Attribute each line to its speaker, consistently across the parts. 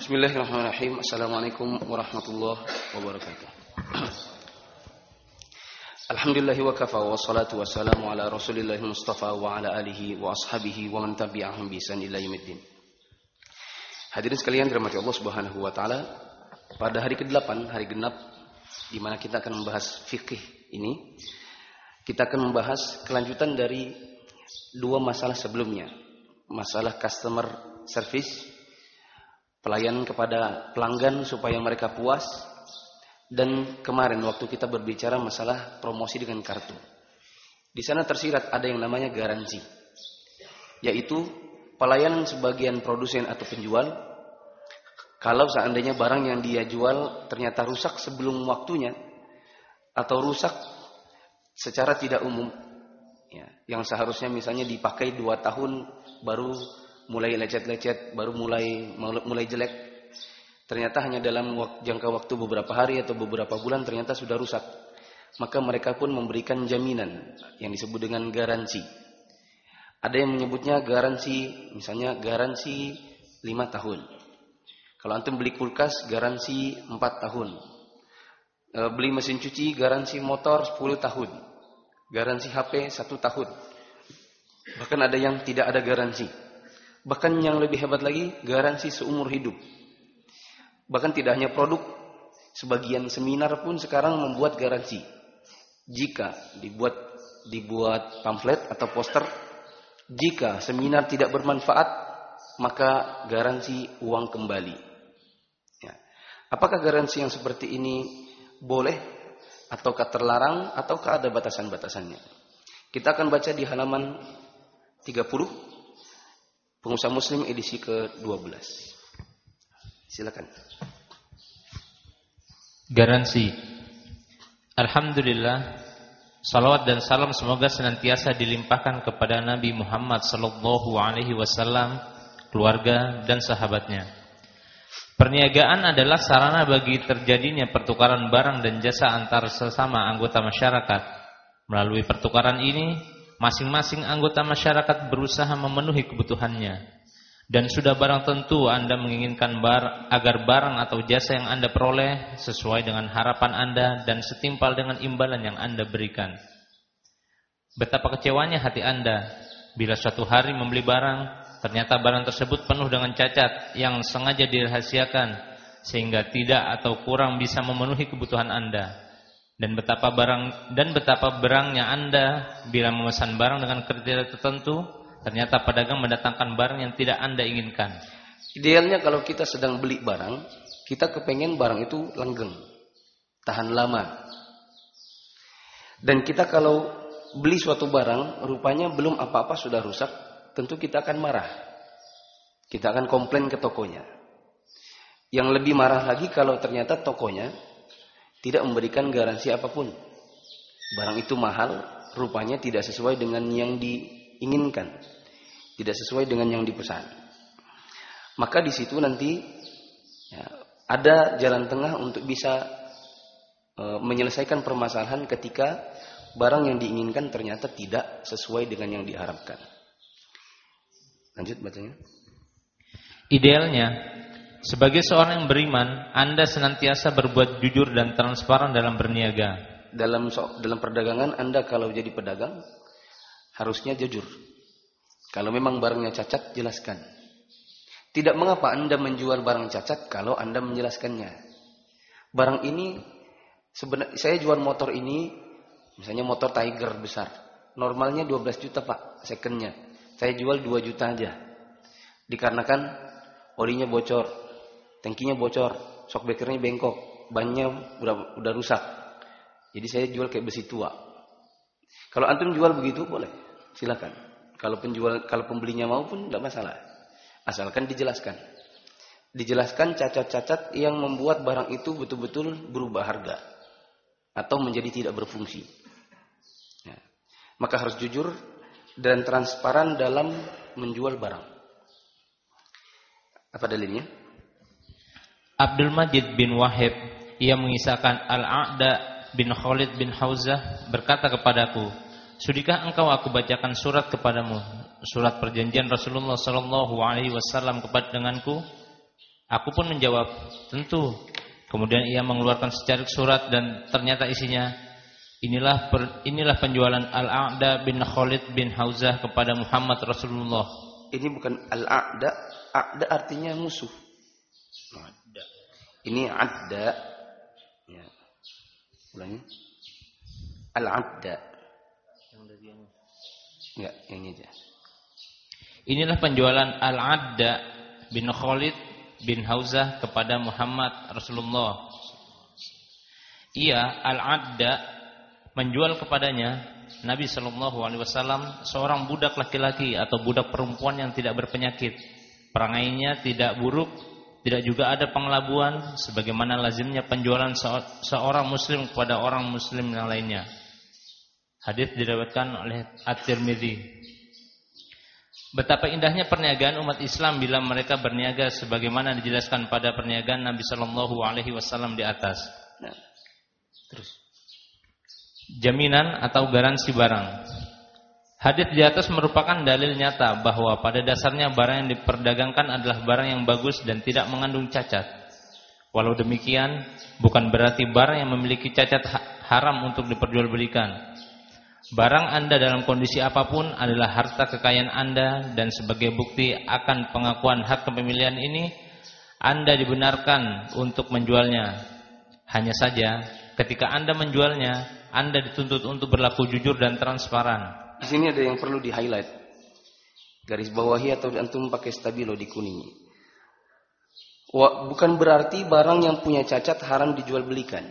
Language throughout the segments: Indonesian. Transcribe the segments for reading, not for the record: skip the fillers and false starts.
Speaker 1: Bismillahirrahmanirrahim. Assalamualaikum warahmatullahi wabarakatuh. Alhamdulillahi wa kafa wa salatu wassalamu ala rasulillahi mustafa wa ala alihi wa ashabihi wa man tabi'ahum bi ihsan ila yaumiddin. Hadirin sekalian dirahmati Allah Subhanahu wa taala, pada hari ke-8, hari genap di mana kita akan membahas fikih ini, kita akan membahas kelanjutan dari dua masalah sebelumnya. Masalah customer service, pelayanan kepada pelanggan supaya mereka puas, dan kemarin waktu kita berbicara masalah promosi dengan kartu. Di sana tersirat ada yang namanya garansi, yaitu pelayanan sebagian produsen atau penjual. Kalau seandainya barang yang dia jual ternyata rusak sebelum waktunya atau rusak secara tidak umum, ya, yang seharusnya misalnya dipakai 2 tahun baru mulai lecet-lecet, baru mulai jelek, ternyata hanya dalam jangka waktu beberapa hari atau beberapa bulan ternyata sudah rusak, maka mereka pun memberikan jaminan yang disebut dengan garansi. Ada yang menyebutnya garansi, misalnya garansi 5 tahun. Kalau antum beli kulkas, garansi 4 tahun. Beli mesin cuci, garansi motor 10 tahun. Garansi HP 1 tahun. Bahkan ada yang tidak ada garansi. Bahkan yang lebih hebat lagi, garansi seumur hidup. Bahkan tidak hanya produk, sebagian seminar pun sekarang membuat garansi. Jika dibuat pamflet atau poster, jika seminar tidak bermanfaat, maka garansi uang kembali. Ya. Apakah garansi yang seperti ini boleh ataukah terlarang ataukah ada batasan-batasannya? Kita akan baca di halaman 30. Pengusaha Muslim edisi ke-12. Silakan.
Speaker 2: Garansi. Alhamdulillah, salawat dan salam semoga senantiasa dilimpahkan kepada Nabi Muhammad sallallahu alaihi wasallam, keluarga dan sahabatnya. Perniagaan adalah sarana bagi terjadinya pertukaran barang dan jasa antar sesama anggota masyarakat. Melalui pertukaran ini, masing-masing anggota masyarakat berusaha memenuhi kebutuhannya. Dan sudah barang tentu Anda menginginkan agar barang atau jasa yang Anda peroleh sesuai dengan harapan Anda dan setimpal dengan imbalan yang Anda berikan. Betapa kecewanya hati Anda bila suatu hari membeli barang, ternyata barang tersebut penuh dengan cacat yang sengaja dirahasiakan sehingga tidak atau kurang bisa memenuhi kebutuhan Anda. Dan betapa berangnya Anda bila memesan barang dengan kriteria tertentu, ternyata pedagang mendatangkan barang yang tidak Anda inginkan.
Speaker 1: Idealnya kalau kita sedang beli barang, kita kepengen barang itu langgeng, tahan lama. Dan kita kalau beli suatu barang, rupanya belum apa-apa sudah rusak, tentu kita akan marah. Kita akan komplain ke tokonya. Yang lebih marah lagi kalau ternyata tokonya tidak memberikan garansi apapun. Barang itu mahal, rupanya tidak sesuai dengan yang diinginkan, tidak sesuai dengan yang dipesan. Maka di situ nanti ya, ada jalan tengah untuk bisa menyelesaikan permasalahan ketika barang yang diinginkan ternyata tidak sesuai dengan yang diharapkan. Lanjut bacanya.
Speaker 2: Idealnya, sebagai seorang yang beriman, Anda senantiasa berbuat jujur dan transparan dalam berniaga.
Speaker 1: Dalam perdagangan, Anda kalau jadi pedagang harusnya jujur. Kalau memang barangnya cacat, jelaskan. Tidak mengapa Anda menjual barang cacat kalau Anda menjelaskannya. Barang ini sebenarnya saya jual motor ini, misalnya motor Tiger besar. Normalnya 12 juta Pak, secondnya. Saya jual 2 juta aja. Dikarenakan olinya bocor, tangkinya bocor, shockbreakernya bengkok, bannya udah rusak. Jadi saya jual kayak besi tua. Kalau antum jual begitu boleh, silakan. Kalau pembelinya mau pun tidak masalah. Asalkan dijelaskan. Dijelaskan cacat-cacat yang membuat barang itu betul-betul berubah harga atau menjadi tidak berfungsi. Ya. Maka harus jujur dan transparan dalam menjual barang. Apa dalilnya?
Speaker 2: Abdul Majid bin Wahib, ia mengisahkan Al-A'da bin Khalid bin Hauzah berkata kepadaku, "Sudikah engkau aku bacakan surat kepadamu, surat perjanjian Rasulullah sallallahu alaihi wasallam kepada denganku?" Aku pun menjawab, tentu. Kemudian ia mengeluarkan secarik surat dan ternyata isinya, inilah penjualan Al-A'da bin Khalid bin Hauzah kepada Muhammad Rasulullah.
Speaker 1: Ini bukan Al-A'da, A'da artinya musuh. Ini A'da. Ya. Ulangi. Al-A'da. Enggak, yang ini aja.
Speaker 2: Inilah penjualan Al-A'da bin Khalid bin Hauzah kepada Muhammad Rasulullah. Ia Al-A'da menjual kepadanya Nabi sallallahu alaihi wasallam seorang budak laki-laki atau budak perempuan yang tidak berpenyakit. Perangainya tidak buruk, tidak juga ada pengelabuan sebagaimana lazimnya penjualan seorang muslim kepada orang muslim yang lainnya. Hadis diriwayatkan oleh At-Tirmidzi. Betapa indahnya perniagaan umat Islam bila mereka berniaga sebagaimana dijelaskan pada perniagaan Nabi sallallahu alaihi wasallam di atas.
Speaker 1: Nah, terus.
Speaker 2: Jaminan atau garansi barang. Hadis di atas merupakan dalil nyata bahwa pada dasarnya barang yang diperdagangkan adalah barang yang bagus dan tidak mengandung cacat. Walau demikian, bukan berarti barang yang memiliki cacat haram untuk diperjualbelikan. Barang Anda dalam kondisi apapun adalah harta kekayaan Anda dan sebagai bukti akan pengakuan hak kepemilikan ini, Anda dibenarkan untuk menjualnya. Hanya saja, ketika Anda menjualnya, Anda dituntut untuk berlaku jujur dan transparan.
Speaker 1: Di sini ada yang perlu di-highlight. Garis bawahi atau antum pakai stabilo di kuning. Bukan berarti barang yang punya cacat haram dijual belikan.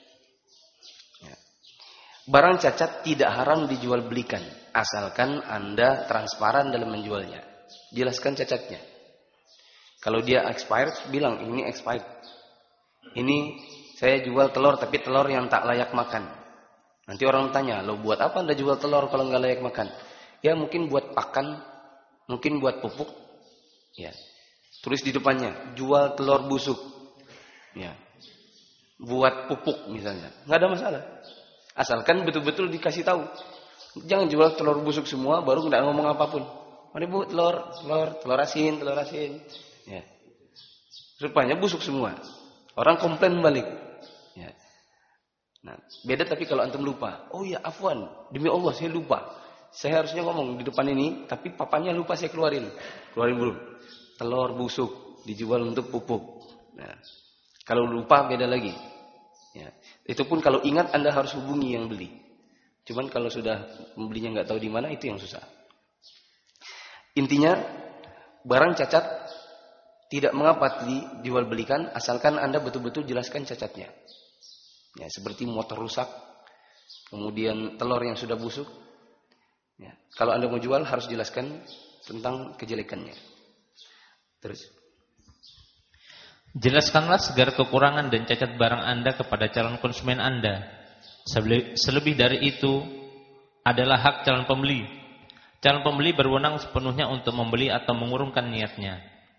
Speaker 1: Barang cacat tidak haram dijual belikan, asalkan Anda transparan dalam menjualnya. Jelaskan cacatnya. Kalau dia expired, bilang ini expired. Ini saya jual telur tapi telur yang tak layak makan. Nanti orang tanya, lo buat apa Anda jual telur kalau nggak layak makan? Ya mungkin buat pakan, mungkin buat pupuk. Ya, tulis di depannya, jual telur busuk. Ya, buat pupuk misalnya, nggak ada masalah. Asalkan betul-betul dikasih tahu. Jangan jual telur busuk semua baru nggak ngomong apapun. Mari bu, telur asin. Ya. Rupanya busuk semua. Orang komplain balik. Ya. Nah, beda tapi kalau antum lupa. Oh ya, afwan, demi Allah saya lupa. Saya harusnya ngomong di depan ini, tapi papannya lupa saya keluarin. Keluarin belum. Telur busuk dijual untuk pupuk. Nah, kalau lupa beda lagi. Ya. Itu pun kalau ingat Anda harus hubungi yang beli. Cuman kalau sudah pembelinya nggak tahu di mana, itu yang susah. Intinya barang cacat tidak mengapa dijual belikan asalkan Anda betul-betul jelaskan cacatnya. Ya, seperti motor rusak, kemudian telur yang sudah busuk. Ya, kalau Anda mau jual harus jelaskan tentang kejelekannya. Terus.
Speaker 2: Jelaskanlah segala kekurangan dan cacat barang Anda kepada calon konsumen Anda. Selebih dari itu adalah hak calon pembeli. Calon pembeli berwenang sepenuhnya untuk membeli atau mengurungkan niatnya.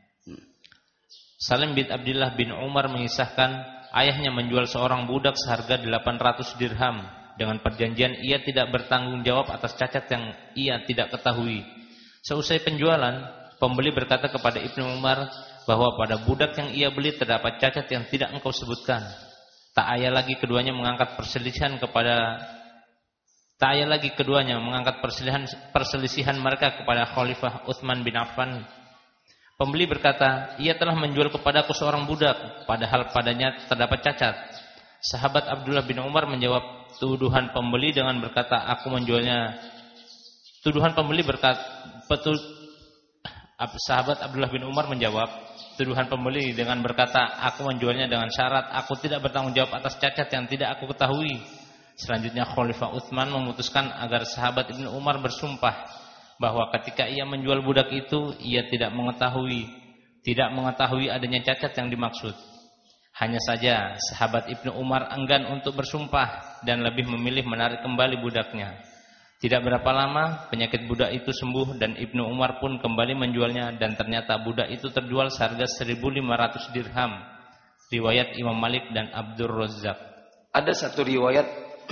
Speaker 2: Salim bin Abdullah bin Umar mengisahkan ayahnya menjual seorang budak seharga 800 dirham dengan perjanjian ia tidak bertanggung jawab atas cacat yang ia tidak ketahui. Seusai penjualan, pembeli berkata kepada Ibnu Umar bahwa pada budak yang ia beli terdapat cacat yang tidak engkau sebutkan. Tak ayah lagi keduanya mengangkat perselisihan mereka kepada Khalifah Utsman bin Affan. Pembeli berkata, ia telah menjual kepadaku seorang budak, padahal padanya terdapat cacat. Sahabat Abdullah bin Umar menjawab tuduhan pembeli dengan berkata, aku menjualnya. Sahabat Abdullah bin Umar menjawab tuduhan pembeli dengan berkata, aku menjualnya dengan syarat aku tidak bertanggung jawab atas cacat yang tidak aku ketahui. Selanjutnya Khalifah Utsman memutuskan agar sahabat Ibnu Umar bersumpah bahwa ketika ia menjual budak itu ia tidak mengetahui adanya cacat yang dimaksud. Hanya saja sahabat Ibnu Umar enggan untuk bersumpah dan lebih memilih menarik kembali budaknya. Tidak berapa lama penyakit budak itu sembuh dan Ibnu Umar pun kembali menjualnya dan ternyata budak itu terjual seharga 1.500 dirham. Riwayat Imam Malik dan Abdur Razzaq.
Speaker 1: Ada satu riwayat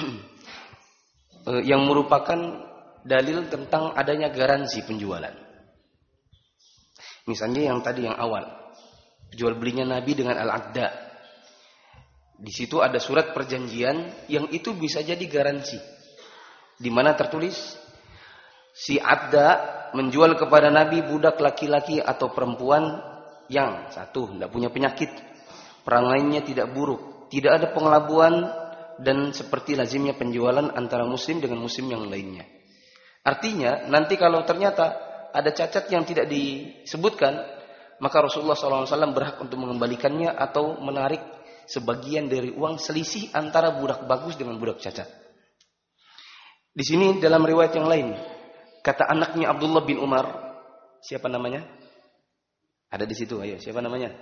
Speaker 1: yang merupakan dalil tentang adanya garansi penjualan. Misalnya yang tadi yang awal. jual belinya Nabi dengan al-aqda. Di situ ada surat perjanjian yang itu bisa jadi garansi. Di mana tertulis si Adda menjual kepada Nabi budak laki-laki atau perempuan yang satu tidak punya penyakit, perangainya tidak buruk, tidak ada pengelabuan, dan seperti lazimnya penjualan antara muslim dengan muslim yang lainnya. Artinya nanti kalau ternyata ada cacat yang tidak disebutkan, maka Rasulullah SAW berhak untuk mengembalikannya atau menarik sebagian dari uang selisih antara budak bagus dengan budak cacat. Di sini dalam riwayat yang lain, kata anaknya Abdullah bin Umar, siapa namanya? Ada di situ, ayo, siapa namanya?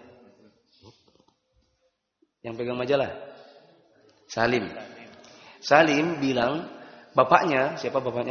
Speaker 1: Yang pegang majalah? Salim. Salim bilang, bapaknya, siapa bapaknya?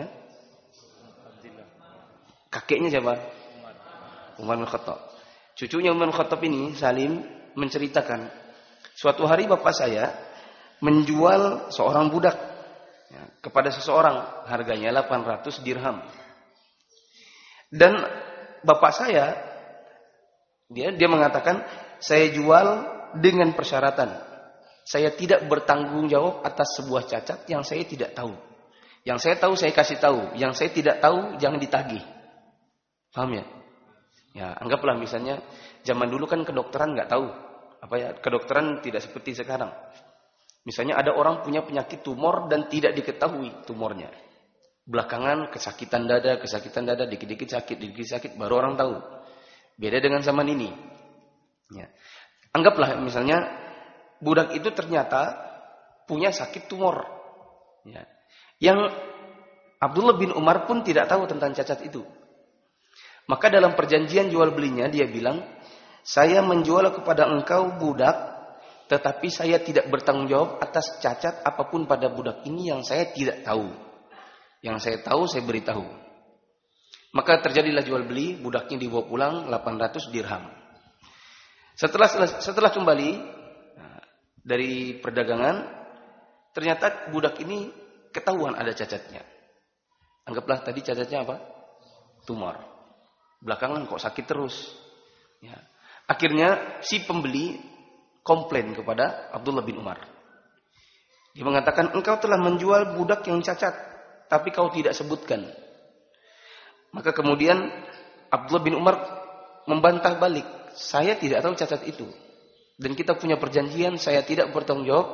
Speaker 1: Kakeknya siapa? Umar bin Khattab. Cucunya Umar bin Khattab ini, Salim, menceritakan, suatu hari bapak saya menjual seorang budak kepada seseorang, harganya 800 dirham. Dan bapak saya, dia mengatakan, saya jual dengan persyaratan, saya tidak bertanggung jawab atas sebuah cacat yang saya tidak tahu. Yang saya tahu saya kasih tahu, yang saya tidak tahu jangan ditagih. Paham ya? Ya, anggaplah misalnya zaman dulu kan kedokteran nggak tahu, kedokteran tidak seperti sekarang. Misalnya ada orang punya penyakit tumor dan tidak diketahui tumornya. Belakangan kesakitan dada, dikit-dikit sakit, baru orang tahu. Beda dengan zaman ini. Ya. Anggaplah misalnya budak itu ternyata punya sakit tumor. Ya. Yang Abdullah bin Umar pun tidak tahu tentang cacat itu. Maka dalam perjanjian jual belinya dia bilang, saya menjual kepada engkau budak, tetapi saya tidak bertanggung jawab atas cacat apapun pada budak ini yang saya tidak tahu. Yang saya tahu saya beritahu. Maka terjadilah jual beli, budaknya dibawa pulang 800 dirham. Setelah kembali dari perdagangan, ternyata budak ini ketahuan ada cacatnya. Anggaplah tadi cacatnya apa? Tumor. Belakangan kok sakit terus. Ya. Akhirnya si pembeli komplain kepada Abdullah bin Umar. Dia mengatakan, engkau telah menjual budak yang cacat, tapi kau tidak sebutkan. Maka kemudian Abdullah bin Umar membantah balik, saya tidak tahu cacat itu. Dan kita punya perjanjian, saya tidak bertanggung jawab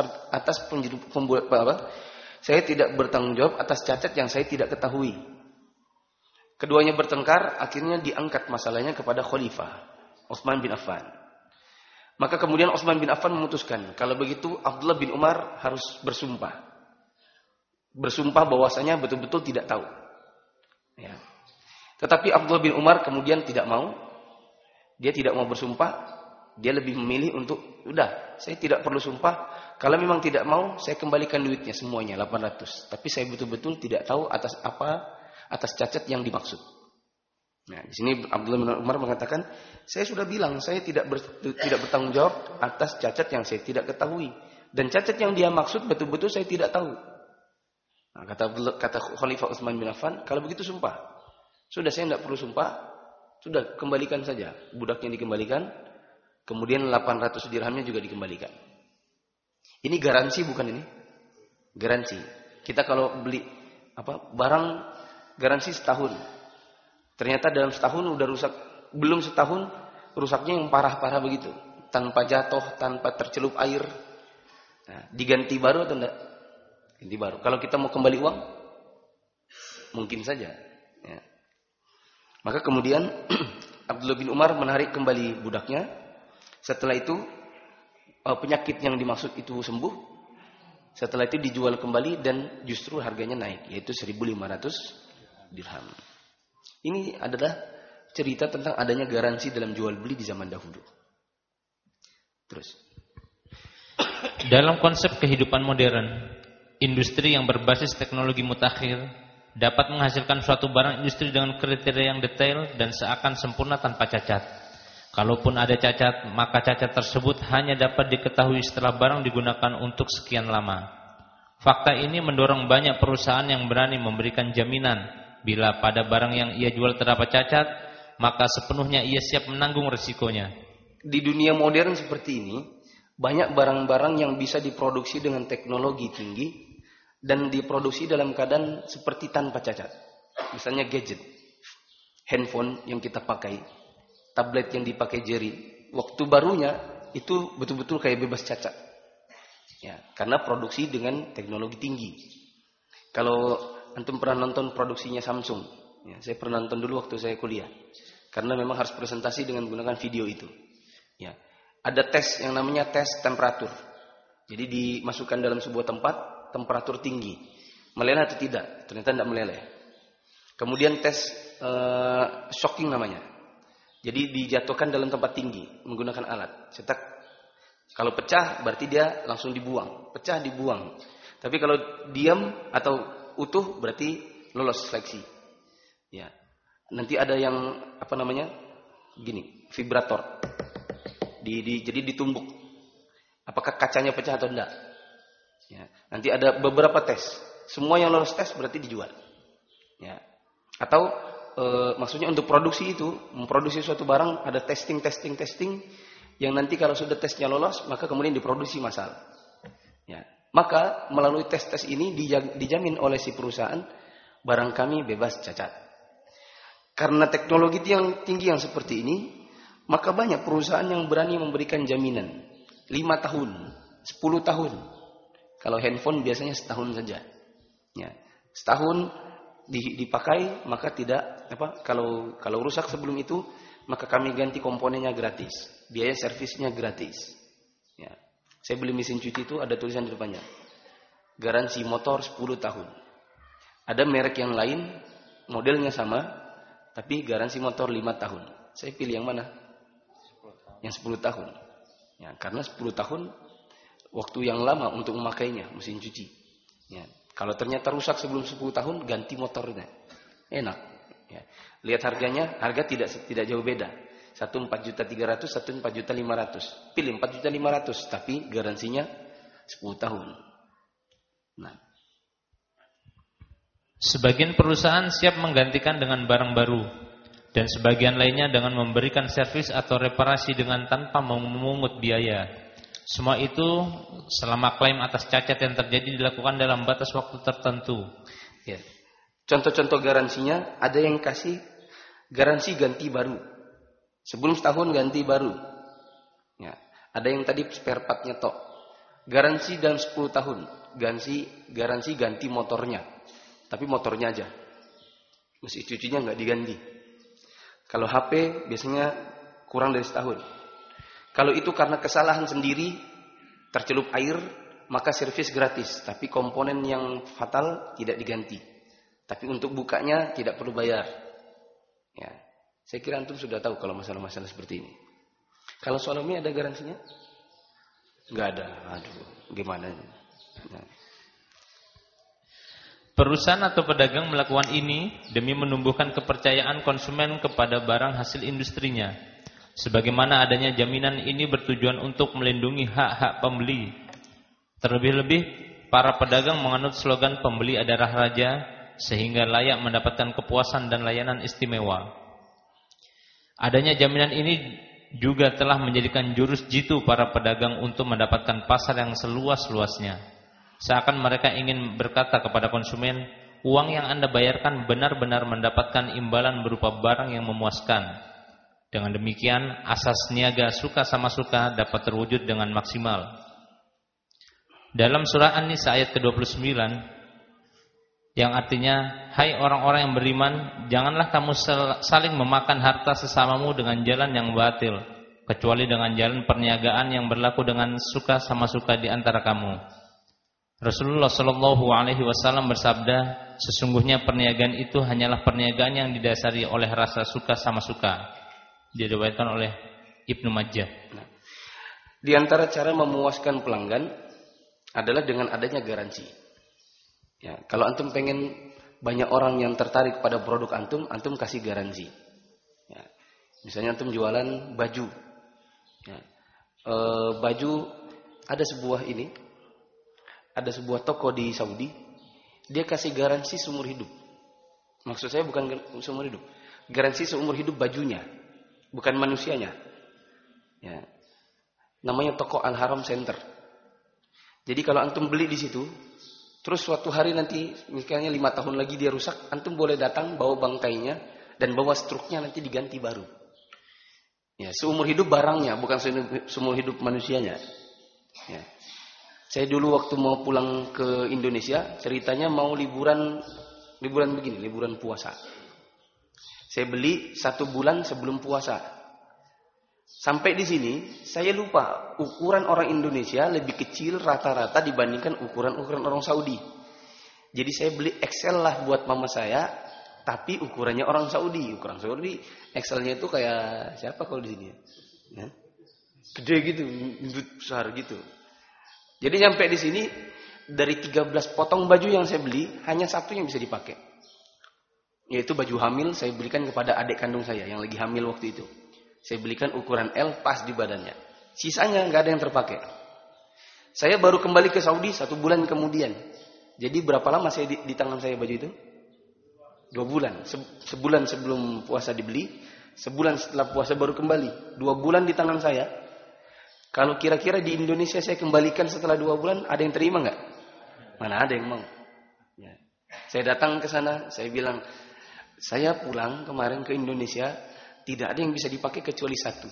Speaker 1: saya tidak bertanggung jawab atas cacat yang saya tidak ketahui. Keduanya bertengkar, akhirnya diangkat masalahnya kepada Khalifah Utsman bin Affan. Maka kemudian Utsman bin Affan memutuskan, kalau begitu Abdullah bin Umar harus bersumpah. Bersumpah bahwasanya betul-betul tidak tahu. Ya. Tetapi Abdullah bin Umar kemudian tidak mau. Dia tidak mau bersumpah. Dia lebih memilih untuk, udah, saya tidak perlu sumpah. Kalau memang tidak mau, saya kembalikan duitnya semuanya 800. Tapi saya betul-betul tidak tahu atas cacat yang dimaksud. Nah, di sini Abdullah bin Umar mengatakan, saya sudah bilang saya tidak bertanggung jawab atas cacat yang saya tidak ketahui, dan cacat yang dia maksud betul-betul saya tidak tahu. Nah, kata Khalifah Utsman bin Affan, kalau begitu sumpah. Sudah, saya tidak perlu sumpah, sudah kembalikan saja. Budaknya dikembalikan, kemudian 800 dirhamnya juga dikembalikan. Ini garansi bukan ini? Garansi. Kita kalau beli barang garansi setahun. Ternyata dalam setahun udah rusak, belum setahun rusaknya yang parah-parah begitu, tanpa jatuh, tanpa tercelup air. Nah, diganti baru atau enggak? Ganti baru. Kalau kita mau kembali uang, mungkin saja. Ya. Maka kemudian Abdullah bin Umar menarik kembali budaknya. Setelah itu penyakit yang dimaksud itu sembuh. Setelah itu dijual kembali dan justru harganya naik, yaitu 1.500 dirham. Ini adalah cerita tentang adanya garansi dalam jual beli di zaman dahulu. Terus.
Speaker 2: Dalam konsep kehidupan modern, industri yang berbasis teknologi mutakhir dapat menghasilkan suatu barang industri dengan kriteria yang detail dan seakan sempurna tanpa cacat. Kalaupun ada cacat, maka cacat tersebut hanya dapat diketahui setelah barang digunakan untuk sekian lama. Fakta ini mendorong banyak perusahaan yang berani memberikan jaminan bila pada barang yang ia jual terdapat cacat, maka sepenuhnya ia siap menanggung resikonya.
Speaker 1: di dunia modern seperti ini, banyak barang-barang yang bisa diproduksi dengan teknologi tinggi dan diproduksi dalam keadaan seperti tanpa cacat. Misalnya gadget, handphone yang kita pakai, tablet yang dipakai jari, waktu barunya itu betul-betul kayak bebas cacat. Ya, karena produksi dengan teknologi tinggi. Kalau antum pernah nonton produksinya Samsung, ya, saya pernah nonton dulu waktu saya kuliah. Karena memang harus presentasi dengan menggunakan video itu. Ya, ada tes yang namanya tes temperatur. Jadi dimasukkan dalam sebuah tempat, temperatur tinggi. Meleleh atau tidak? Ternyata tidak meleleh. Kemudian tes shocking namanya. Jadi dijatuhkan dalam tempat tinggi menggunakan alat. Cetak. Kalau pecah berarti dia langsung dibuang. Pecah dibuang. Tapi kalau diam atau utuh berarti lolos seleksi. Ya. Nanti ada yang apa namanya? Gini, vibrator. Jadi ditumbuk. Apakah kacanya pecah atau enggak? Ya. Nanti ada beberapa tes. Semua yang lolos tes berarti dijual. Ya. Atau maksudnya untuk produksi itu, memproduksi suatu barang ada testing yang nanti kalau sudah tesnya lolos maka kemudian diproduksi massal. Ya. Maka melalui tes-tes ini dijamin oleh si perusahaan barang kami bebas cacat. Karena teknologi yang tinggi yang seperti ini, maka banyak perusahaan yang berani memberikan jaminan 5 tahun, 10 tahun. Kalau handphone biasanya setahun saja. Ya. Setahun dipakai maka tidak kalau rusak sebelum itu maka kami ganti komponennya gratis, biaya servisnya gratis. Ya. Saya beli mesin cuci itu ada tulisan di depannya garansi motor 10 tahun. Ada merek yang lain modelnya sama tapi garansi motor 5 tahun. Saya pilih yang mana? Yang 10 tahun. Ya, karena 10 tahun waktu yang lama untuk memakainya mesin cuci. Ya. Kalau ternyata rusak sebelum 10 tahun, ganti motornya. Enak. Ya. Lihat harganya, harga tidak jauh beda. Satu 4.300.000, satu 4.500.000. Pilih 4.500.000, tapi garansinya 10 tahun. Nah.
Speaker 2: Sebagian perusahaan siap menggantikan dengan barang baru. Dan sebagian lainnya dengan memberikan servis atau reparasi dengan tanpa memungut biaya. Semua itu selama klaim atas cacat yang terjadi dilakukan dalam batas waktu tertentu.
Speaker 1: Ya. Contoh-contoh garansinya, ada yang kasih garansi ganti baru. Sebelum setahun ganti baru. Ya. Ada yang tadi spare partnya tok. Garansi dalam 10 tahun. Garansi ganti motornya. Tapi motornya aja. Mesin cucinya nggak diganti. Kalau HP biasanya kurang dari setahun. Kalau itu karena kesalahan sendiri, tercelup air, maka servis gratis. Tapi komponen yang fatal tidak diganti. Tapi untuk bukanya tidak perlu bayar. Ya, saya kira antum sudah tahu kalau masalah-masalah seperti ini. Kalau soal ini ada garansinya? Enggak ada. Aduh, gimana? Nah.
Speaker 2: Perusahaan atau pedagang melakukan ini demi menumbuhkan kepercayaan konsumen kepada barang hasil industrinya. Sebagaimana adanya jaminan ini bertujuan untuk melindungi hak-hak pembeli. Terlebih-lebih, para pedagang menganut slogan pembeli adalah raja, sehingga layak mendapatkan kepuasan dan layanan istimewa. Adanya jaminan ini juga telah menjadikan jurus jitu para pedagang untuk mendapatkan pasar yang seluas-luasnya. Seakan mereka ingin berkata kepada konsumen, uang yang Anda bayarkan benar-benar mendapatkan imbalan berupa barang yang memuaskan. Dengan demikian, asas niaga suka sama suka dapat terwujud dengan maksimal. Dalam surah An-Nisa ayat ke-29, yang artinya, hai orang-orang yang beriman, janganlah kamu saling memakan harta sesamamu dengan jalan yang batil, kecuali dengan jalan perniagaan yang berlaku dengan suka sama suka di antara kamu. Rasulullah Shallallahu Alaihi Wasallam bersabda, sesungguhnya perniagaan itu hanyalah perniagaan yang didasari oleh rasa suka sama suka. Diriwayatkan oleh Ibnu Majah.
Speaker 1: Nah, di antara cara memuaskan pelanggan adalah dengan adanya garansi. Ya, kalau antum pengen banyak orang yang tertarik pada produk antum kasih garansi. Ya, misalnya antum jualan baju. Ya, baju ada sebuah toko di Saudi, dia kasih garansi seumur hidup. Maksud saya bukan seumur hidup, garansi seumur hidup bajunya. Bukan manusianya. Ya. Namanya toko Al-Haram Center. Jadi kalau antum beli di situ, terus suatu hari nanti misalnya 5 tahun lagi dia rusak, antum boleh datang bawa bangkainya dan bawa struknya, nanti diganti baru. Ya, seumur hidup barangnya, bukan seumur hidup manusianya. Ya. Saya dulu waktu mau pulang ke Indonesia, ceritanya mau liburan begini, liburan puasa. Saya beli 1 bulan sebelum puasa. Sampai di sini, saya lupa ukuran orang Indonesia lebih kecil rata-rata dibandingkan ukuran orang Saudi. Jadi saya beli XL lah buat mama saya, tapi ukurannya orang Saudi. Ukuran Saudi, XL-nya itu kayak siapa kalau di sini? Ya? Gede gitu, besar gitu. Jadi nyampe di sini, dari 13 potong baju yang saya beli, hanya 1 yang bisa dipakai. Yaitu baju hamil, saya belikan kepada adik kandung saya yang lagi hamil waktu itu. Saya belikan ukuran L pas di badannya. Sisanya nggak ada yang terpakai. Saya baru kembali ke Saudi 1 bulan kemudian. Jadi berapa lama saya di tangan saya baju itu? 2 bulan. Sebulan sebelum puasa dibeli, sebulan setelah puasa baru kembali. 2 bulan di tangan saya. Kalau kira-kira di Indonesia saya kembalikan setelah 2 bulan, ada yang terima nggak? Mana ada yang mau? Ya. Saya datang ke sana, saya bilang, saya pulang kemarin ke Indonesia. Tidak ada yang bisa dipakai kecuali 1.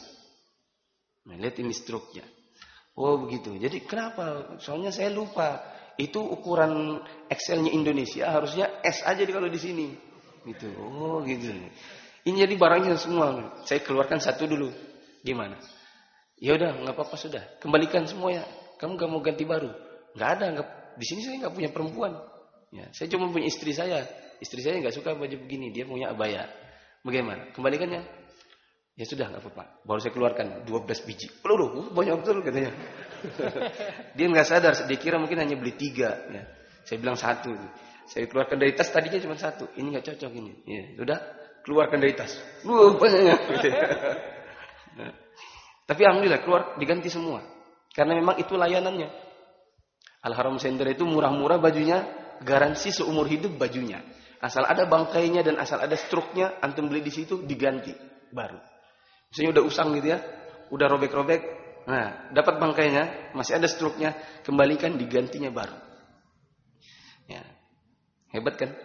Speaker 1: Nah, lihat ini struknya. Oh begitu. Jadi kenapa? Soalnya saya lupa. Itu ukuran XL-nya Indonesia harusnya S aja kalau di sini. Gitu. Oh gitu. Ini jadi barangnya semua. Saya keluarkan 1 dulu. Gimana? Ya udah, nggak apa-apa sudah. Kembalikan semua ya. Kamu nggak mau ganti baru? Nggak ada. Di sini saya nggak punya perempuan. Ya, saya cuma punya istri saya. Istri saya nggak suka baju begini. Dia punya abaya. Bagaimana? Kembalikannya? Ya sudah, nggak apa-apa. Baru saya keluarkan 12 biji. Peluru, banyak betul katanya. Dia nggak sadar, dia kira mungkin hanya beli 3. Ya. Saya bilang 1. Saya keluarkan dari tas, tadinya cuma 1. Ini nggak cocok ini. Ya, sudah, keluarkan dari tas. Banyaknya. Nah. Tapi alhamdulillah keluar, diganti semua. Karena memang itu layanannya. Al-Haram Center itu murah-murah bajunya, garansi seumur hidup bajunya. Asal ada bangkainya dan asal ada struknya, antum beli di situ diganti baru. Misalnya udah usang gitu ya, udah robek-robek, nah dapat bangkainya, masih ada struknya, kembalikan digantinya baru. Ya, hebat kan?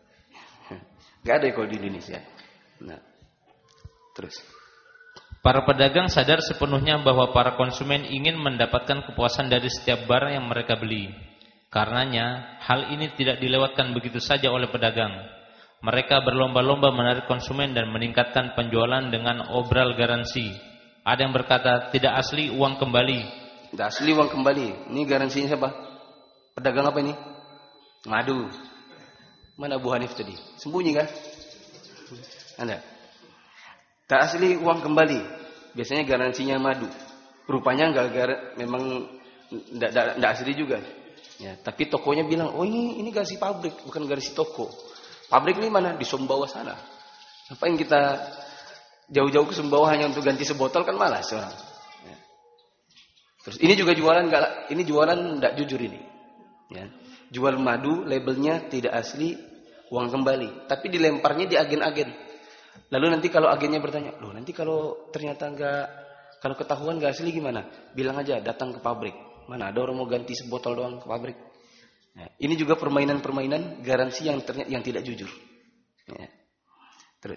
Speaker 1: Gak ada ya kalau di Indonesia. Nah, terus.
Speaker 2: Para pedagang sadar sepenuhnya bahwa para konsumen ingin mendapatkan kepuasan dari setiap barang yang mereka beli. Karenanya, hal ini tidak dilewatkan begitu saja oleh pedagang. Mereka berlomba-lomba menarik konsumen dan meningkatkan penjualan dengan obral garansi. Ada yang berkata, tidak asli uang kembali.
Speaker 1: Tidak asli uang kembali. Ini garansinya siapa? Pedagang apa ini? Madu. Mana Abu Hanif tadi? Sembunyi kan? Anda. Tak asli uang kembali. Biasanya garansinya madu. Rupanya memang tidak asli juga. Ya, tapi tokonya bilang, oh ini garansi pabrik, bukan garansi toko. Pabrik ini mana? Di Sumbawa sana. Ngapain kita jauh-jauh ke Sumbawa hanya untuk ganti sebotol, kan malas orang. Ya. Terus ini juga jualan ini jualan tidak jujur ini. Ya. Jual madu, labelnya tidak asli, uang kembali. Tapi dilemparnya di agen-agen. Lalu nanti kalau agennya bertanya, loh nanti kalau ternyata kalau ketahuan nggak asli gimana? Bilang aja datang ke pabrik. Mana ada orang mau ganti sebotol doang ke pabrik? Nah, ini juga permainan-permainan garansi yang tidak jujur. Ya. Terus.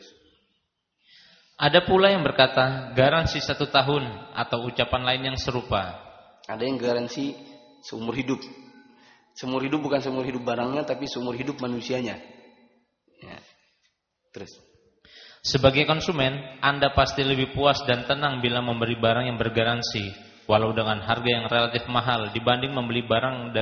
Speaker 2: Ada pula yang berkata garansi 1 tahun atau ucapan lain yang serupa.
Speaker 1: Ada yang garansi seumur hidup. Seumur hidup bukan seumur hidup barangnya, tapi seumur hidup manusianya. Ya. Terus.
Speaker 2: Sebagai konsumen, Anda pasti lebih puas dan tenang bila membeli barang yang bergaransi, walau dengan harga yang relatif mahal dibanding membeli barang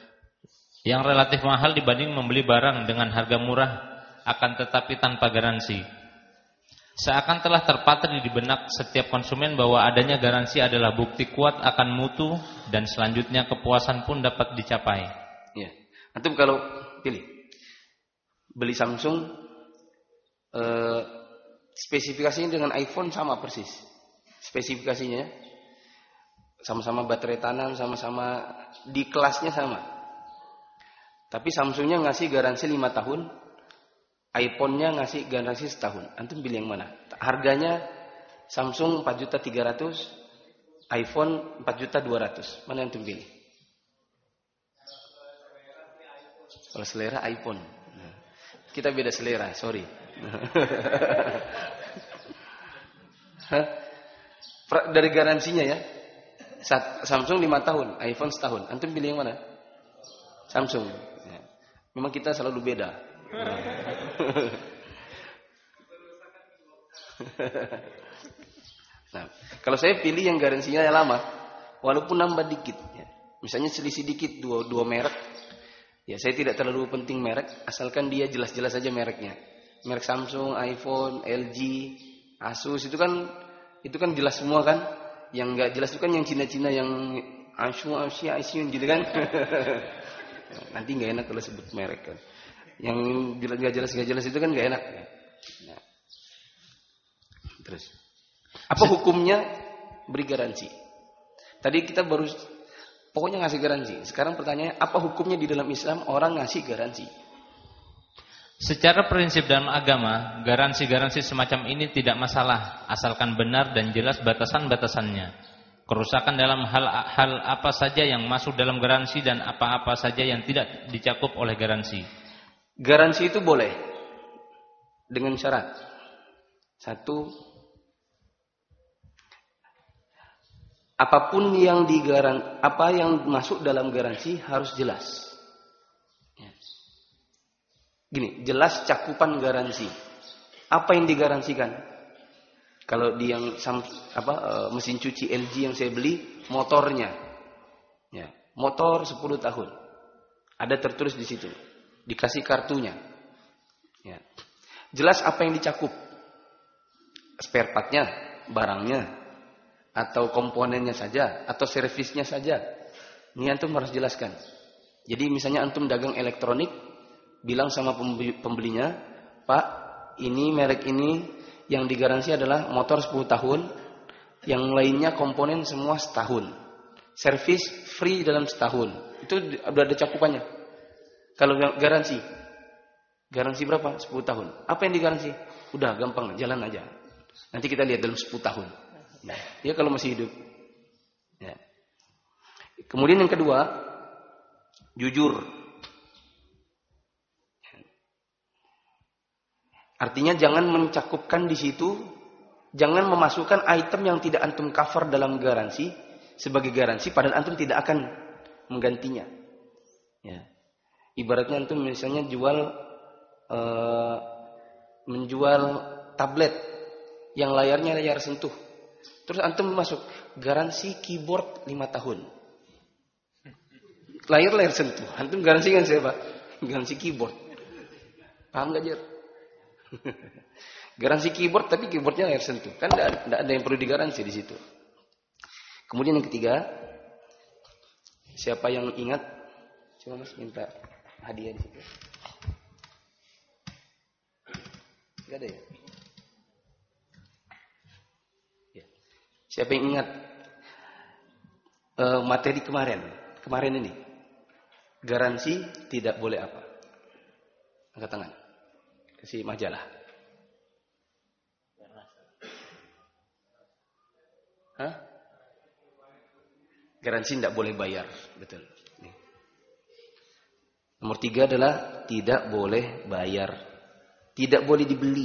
Speaker 2: dengan harga murah, akan tetapi tanpa garansi. Seakan telah terpatri di benak setiap konsumen bahwa adanya garansi adalah bukti kuat akan mutu dan selanjutnya kepuasan pun dapat dicapai.
Speaker 1: Ya. Antum kalau pilih beli Samsung, spesifikasinya dengan iPhone sama persis. Spesifikasinya sama-sama baterai tanam, sama-sama di kelasnya sama. Tapi Samsungnya ngasih garansi 5 tahun, iPhone-nya ngasih garansi 1 tahun. Antum pilih yang mana? Harganya Samsung 4.300.000, iPhone 4.200.000. Mana yang antum pilih? Kalau selera iPhone. Nah, kita beda selera, sorry. Dari garansinya ya. Samsung 5 tahun, iPhone setahun. Antum pilih yang mana? Samsung. Ya. Memang kita selalu beda. Nah, kalau saya pilih yang garansinya yang lama, walaupun nambah dikit, ya. Misalnya selisih dikit dua merek, ya saya tidak terlalu penting merek, asalkan dia jelas-jelas saja mereknya. Merek Samsung, iPhone, LG, Asus itu kan jelas semua kan. Yang nggak jelas itu kan yang Cina-Cina yang Asia gitu kan. Nanti nggak enak kalau sebut merek kan. Yang nggak jelas itu kan nggak enak. Nah. Terus, apa hukumnya beri garansi? Tadi kita baru pokoknya ngasih garansi. Sekarang pertanyaannya, apa hukumnya di dalam Islam orang ngasih garansi?
Speaker 2: Secara prinsip dalam agama, garansi-garansi semacam ini tidak masalah, asalkan benar dan jelas batasan-batasannya. Kerusakan dalam hal apa saja yang masuk dalam garansi dan apa-apa saja yang tidak dicakup oleh garansi.
Speaker 1: Garansi itu boleh dengan syarat. Satu, apapun yang apa yang masuk dalam garansi harus jelas. Gini, jelas cakupan garansi. Apa yang digaransikan? Kalau di yang mesin cuci LG yang saya beli, motornya. Ya, motor 10 tahun. Ada tertulis di situ. Dikasih kartunya. Ya. Jelas apa yang dicakup. Spare part-nya, barangnya, atau komponennya saja, atau servisnya saja. Ini antum harus jelaskan. Jadi misalnya antum dagang elektronik, bilang sama pembelinya, Pak, ini merek ini yang digaransi adalah motor 10 tahun, yang lainnya komponen semua setahun. Servis free dalam setahun. Itu udah ada cakupannya. Kalau garansi berapa? 10 tahun. Apa yang digaransi? Udah gampang, jalan aja. Nanti kita lihat dalam 10 tahun. Nah, ya kalau masih hidup. Ya. Kemudian yang kedua, jujur. Artinya jangan mencakupkan di situ, jangan memasukkan item yang tidak antum cover dalam garansi sebagai garansi, padahal antum tidak akan menggantinya. Ya. Ibaratnya antum misalnya menjual tablet yang layarnya layar sentuh, terus antum masuk garansi keyboard 5 tahun, layar sentuh, antum garansikan siapa? Garansi keyboard, paham gak Jer? Garansi keyboard tapi keyboardnya layar sentuh. Kan tidak ada yang perlu digaransi di situ. Kemudian yang ketiga, siapa yang ingat? Coba Mas minta hadiah di situ. Enggak ada ya? Ya. Siapa yang ingat materi kemarin ini? Garansi tidak boleh apa? Angkat tangan. Kasih majalah. Hah? Garansi tidak boleh bayar. Betul. Nih. Nomor 3 adalah tidak boleh bayar. Tidak boleh dibeli.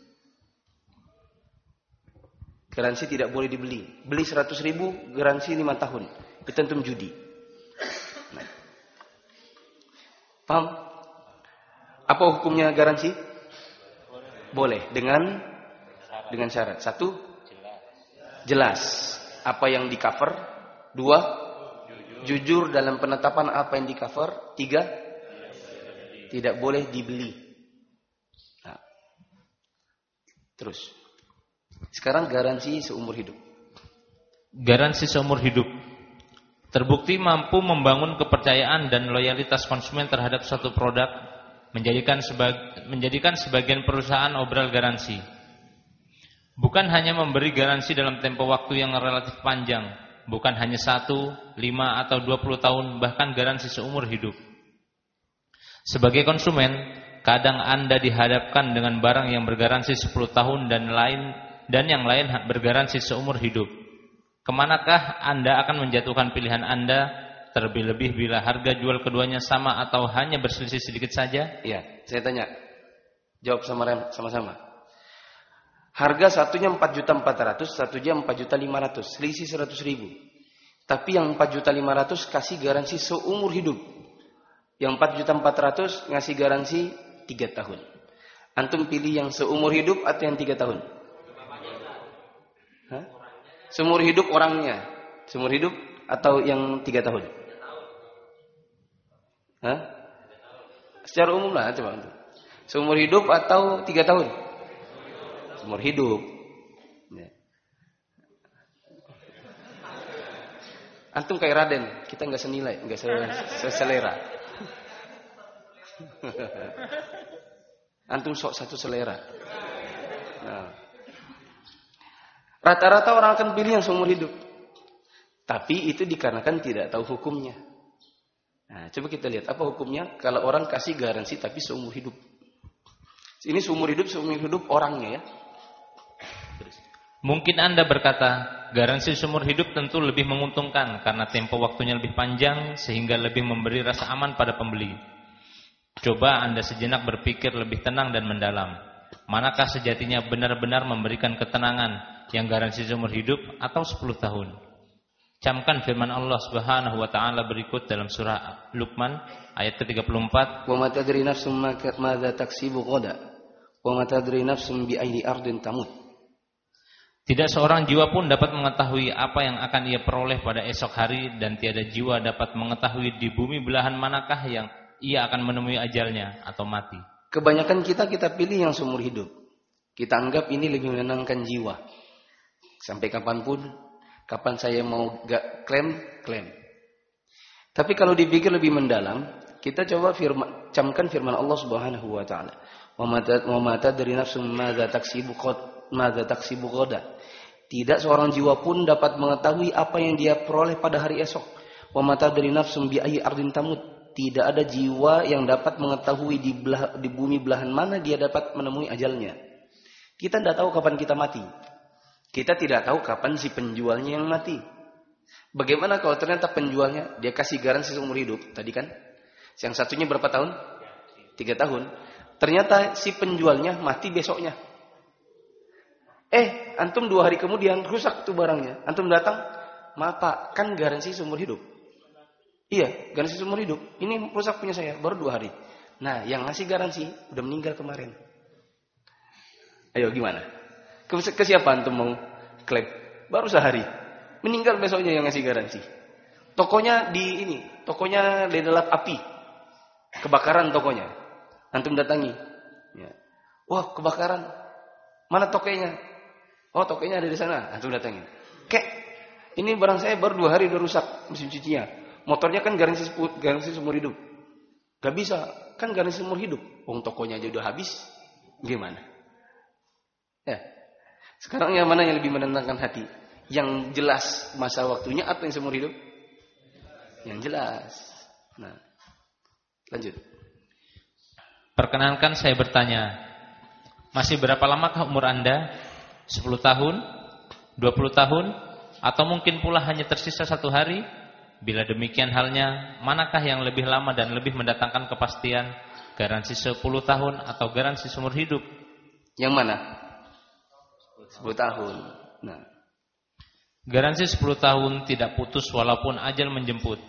Speaker 1: Garansi tidak boleh dibeli. Beli 100.000, garansi 5 tahun. Itu antum judi. Nah. Paham? Apa hukumnya garansi? Boleh dengan syarat. 1, jelas apa yang di cover. 2, jujur dalam penetapan apa yang di cover. 3, tidak boleh dibeli. Nah. Terus, sekarang garansi seumur hidup.
Speaker 2: Garansi seumur hidup terbukti mampu membangun kepercayaan dan loyalitas konsumen terhadap suatu produk, menjadikan sebagian perusahaan obral garansi. Bukan hanya memberi garansi dalam tempo waktu yang relatif panjang, bukan hanya 1, 5 atau 20 tahun, bahkan garansi seumur hidup. Sebagai konsumen, kadang Anda dihadapkan dengan barang yang bergaransi 10 tahun dan yang lain bergaransi seumur hidup. Kemanakah Anda akan menjatuhkan pilihan Anda, terlebih-lebih bila harga jual keduanya sama atau hanya berselisih sedikit saja?
Speaker 1: Iya, saya tanya. Jawab sama-sama. Harga satunya 4.400.000, satunya 4.500.000, selisih 100.000. Tapi yang 4.500.000 kasih garansi seumur hidup. Yang 4.400.000 ngasih garansi 3 tahun. Antum pilih yang seumur hidup atau yang 3 tahun? Hah? Seumur hidup orangnya. Seumur hidup atau yang 3 tahun? Hah? Secara umum lah, coba antum. Seumur hidup atau 3 tahun? Seumur hidup. Ya. Antum kayak Raden, kita nggak senilai, nggak seselera. Antum sok satu selera. Nah. Rata-rata orang akan pilih yang seumur hidup. Tapi itu dikarenakan tidak tahu hukumnya. Nah, coba kita lihat apa hukumnya kalau orang kasih garansi tapi seumur hidup. Ini seumur hidup orangnya ya.
Speaker 2: Mungkin Anda berkata, garansi seumur hidup tentu lebih menguntungkan karena tempo waktunya lebih panjang sehingga lebih memberi rasa aman pada pembeli. Coba Anda sejenak berpikir lebih tenang dan mendalam. Manakah sejatinya benar-benar memberikan ketenangan, yang garansi seumur hidup atau 10 tahun? Camkan firman Allah Subhanahu wa taala berikut dalam surah Luqman ayat ke-34,
Speaker 1: "Wa ma tadri nafsum madza taksibu ghadan, wa ma tadri nafsum bi ayyi ardin tamut."
Speaker 2: Tidak seorang jiwa pun dapat mengetahui apa yang akan ia peroleh pada esok hari, dan tiada jiwa dapat mengetahui di bumi belahan manakah yang ia akan menemui ajalnya atau mati.
Speaker 1: Kebanyakan kita pilih yang seumur hidup. Kita anggap ini lebih menenangkan jiwa. Sampai kapanpun, kapan saya mau klaim. Tapi kalau dipikir lebih mendalam, kita coba camkan firman Allah Subhanahu wa taala. Wa ma tadri nafsum madza taksibu ghadan. Tidak seorang jiwa pun dapat mengetahui apa yang dia peroleh pada hari esok. Wa ma tadri nafsum bi ayyi ardin tamut. Tidak ada jiwa yang dapat mengetahui di bumi belahan mana dia dapat menemui ajalnya. Kita tidak tahu kapan kita mati. Kita tidak tahu kapan si penjualnya yang mati. Bagaimana kalau ternyata penjualnya dia kasih garansi seumur hidup tadi kan? Yang satunya berapa tahun? 3 tahun. Ternyata si penjualnya mati besoknya. Antum 2 hari kemudian rusak tuh barangnya. Antum datang, maaf Pak, kan garansi seumur hidup. Iya, garansi seumur hidup. Ini rusak punya saya, baru 2 hari. Nah, yang ngasih garansi udah meninggal kemarin. Ayo gimana? Ke siapa antum mau klaim? Baru sehari. Meninggal besoknya yang ngasih garansi. Tokonya tokonya dilalap api. Kebakaran tokonya. Antum datangi. Ya. Wah, kebakaran. Mana tokenya? Oh, tokenya ada di sana. Antum datangi. Ini barang saya baru 2 hari udah rusak mesin cucinya. Motornya kan garansi seumur hidup. Gak bisa, kan garansi seumur hidup. Wong tokonya aja udah habis. Gimana? Ya. Sekarang yang mana yang lebih menenangkan hati? Yang jelas masa waktunya atau yang seumur hidup? Yang jelas. Nah, lanjut.
Speaker 2: Perkenankan saya bertanya, masih berapa lamakah umur Anda? 10 tahun? 20 tahun? Atau mungkin pula hanya tersisa 1 hari? Bila demikian halnya, manakah yang lebih lama dan lebih mendatangkan kepastian? Garansi 10 tahun atau garansi seumur hidup?
Speaker 1: Yang mana? 10 tahun. Nah.
Speaker 2: Garansi 10 tahun tidak putus walaupun ajal menjemput.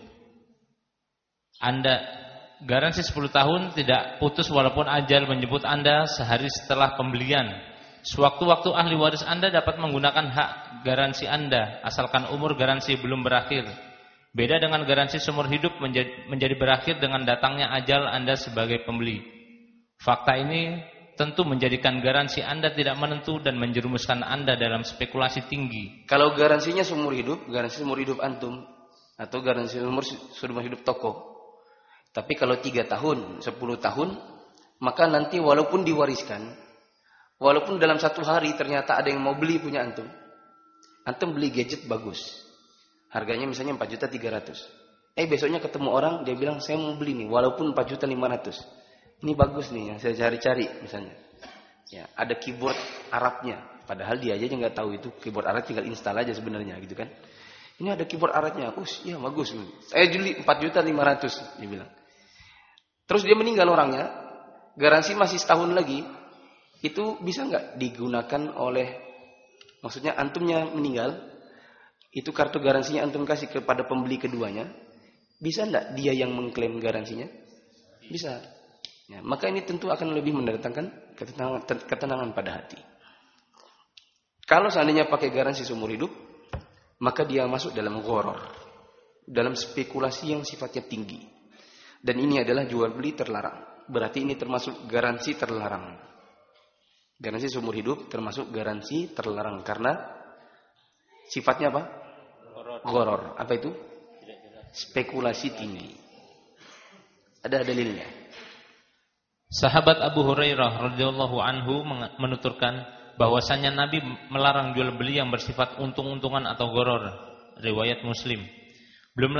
Speaker 2: Garansi 10 tahun tidak putus walaupun ajal menjemput Anda sehari setelah pembelian. Sewaktu-waktu ahli waris Anda dapat menggunakan hak garansi Anda asalkan umur garansi belum berakhir. Beda dengan garansi seumur hidup menjadi berakhir dengan datangnya ajal Anda sebagai pembeli. Fakta ini tentu menjadikan garansi Anda tidak menentu dan menjerumuskan Anda dalam spekulasi tinggi.
Speaker 1: Kalau garansinya seumur hidup, garansi seumur hidup antum atau garansi seumur hidup toko. Tapi kalau 3 tahun, 10 tahun, maka nanti walaupun diwariskan, walaupun dalam 1 hari ternyata ada yang mau beli punya antum beli gadget bagus. Harganya misalnya 4.300.000. Besoknya ketemu orang, dia bilang saya mau beli nih, walaupun 4.500.000. Ini bagus nih yang saya cari-cari misalnya. Ya, ada keyboard Arabnya. Padahal dia aja nggak tahu itu keyboard Arad, tinggal install aja sebenarnya gitu kan. Ini ada keyboard Aradnya. Ya bagus. Saya beli 4.500.000 dia bilang. Terus dia meninggal orangnya, garansi masih setahun lagi. Itu bisa nggak digunakan oleh, maksudnya antumnya meninggal, itu kartu garansinya antum kasih kepada pembeli keduanya, bisa nggak dia yang mengklaim garansinya? Bisa. Ya, maka ini tentu akan lebih mendatangkan ketenangan pada hati. Kalau seandainya pakai garansi seumur hidup, maka dia masuk dalam ghoror, dalam spekulasi yang sifatnya tinggi. Dan ini adalah jual beli terlarang. Berarti ini termasuk garansi terlarang. Garansi seumur hidup termasuk garansi terlarang karena sifatnya apa? Ghoror. Apa itu? Spekulasi tinggi. Ada dalilnya.
Speaker 2: Sahabat Abu Hurairah radhiyallahu anhu menuturkan bahwasanya Nabi melarang jual beli yang bersifat untung-untungan atau ghoror. Riwayat Muslim. Belum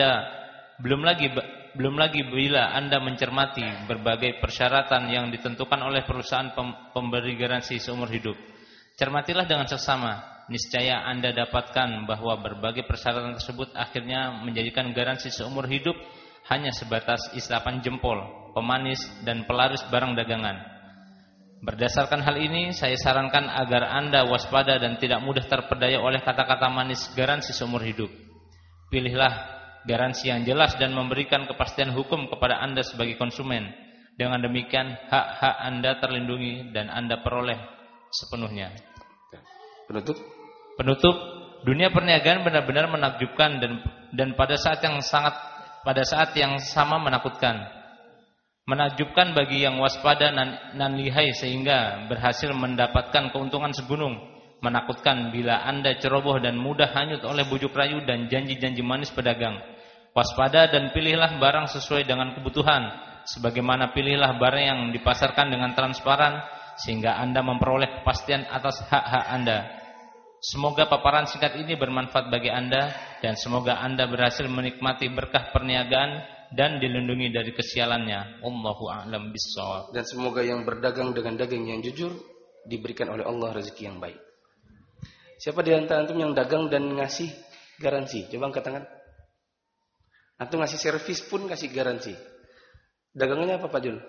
Speaker 2: lagi bila Anda mencermati berbagai persyaratan yang ditentukan oleh perusahaan pemberi garansi seumur hidup. Cermatilah dengan seksama. Niscaya Anda dapatkan bahwa berbagai persyaratan tersebut akhirnya menjadikan garansi seumur hidup hanya sebatas isapan jempol, pemanis dan pelaris barang dagangan. Berdasarkan hal ini, saya sarankan agar Anda waspada dan tidak mudah terpedaya oleh kata-kata manis garansi seumur hidup. Pilihlah garansi yang jelas dan memberikan kepastian hukum kepada Anda sebagai konsumen. Dengan demikian, hak-hak Anda terlindungi dan Anda peroleh sepenuhnya. Penutup, dunia perniagaan benar-benar menakjubkan dan pada saat yang sama menakutkan. Menakjubkan bagi yang waspada nan lihai sehingga berhasil mendapatkan keuntungan segunung. Menakutkan bila Anda ceroboh dan mudah hanyut oleh bujuk rayu dan janji-janji manis pedagang. Waspada dan pilihlah barang sesuai dengan kebutuhan. Sebagaimana pilihlah barang yang dipasarkan dengan transparan sehingga Anda memperoleh kepastian atas hak-hak Anda. Semoga paparan singkat ini bermanfaat bagi Anda dan semoga Anda berhasil menikmati berkah perniagaan dan dilindungi dari kesialannya. Allahu a'lam bissawab.
Speaker 1: Dan semoga yang berdagang dengan daging yang jujur diberikan oleh Allah rezeki yang baik. Siapa di antara antum yang dagang dan ngasih garansi? Coba angkat tangan. Antum ngasih servis pun kasih garansi. Dagangannya apa Pak Jul?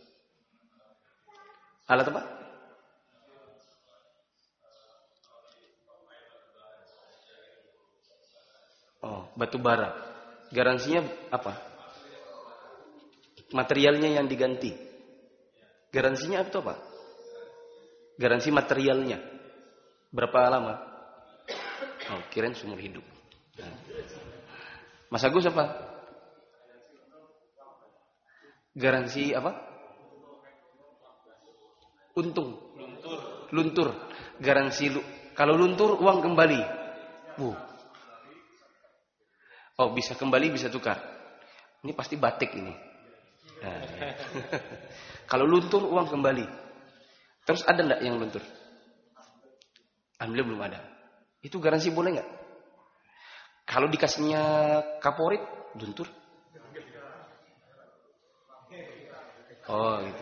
Speaker 1: Alat apa? Batu bara. Garansinya apa? Materialnya yang diganti. Garansinya apa? Garansi materialnya. Berapa lama? Kirain seumur hidup. Mas Agus apa? Garansi apa? Untung. Luntur. Garansi kalau luntur uang kembali. Bisa kembali, bisa tukar. Ini pasti batik ini. Kalau luntur uang kembali. Terus ada enggak yang luntur? Alhamdulillah belum ada. Itu garansi boleh enggak? Kalau dikasihnya kaporit, luntur? Gitu.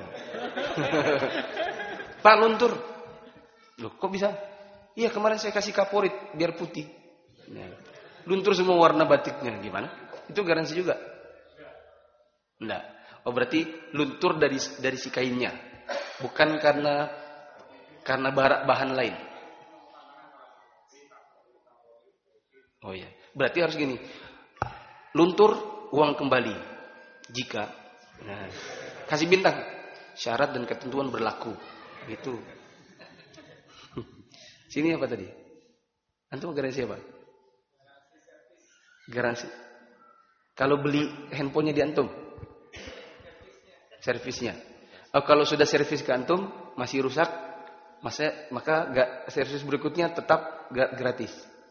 Speaker 1: Pak luntur. Loh, kok bisa? Iya, kemarin saya kasih kaporit biar putih. Luntur semua warna batiknya, gimana? Itu garansi juga? Enggak. Berarti luntur dari si kainnya, bukan karena bahan lain. Iya. Berarti harus gini. Luntur uang kembali jika kasih bintang syarat dan ketentuan berlaku. Gitu. Sini apa tadi? Antum garansi apa? Garansi. Kalau beli handphonenya di antum, servisnya. Kalau sudah servis ke antum masih rusak, maka servis berikutnya tetap gratis.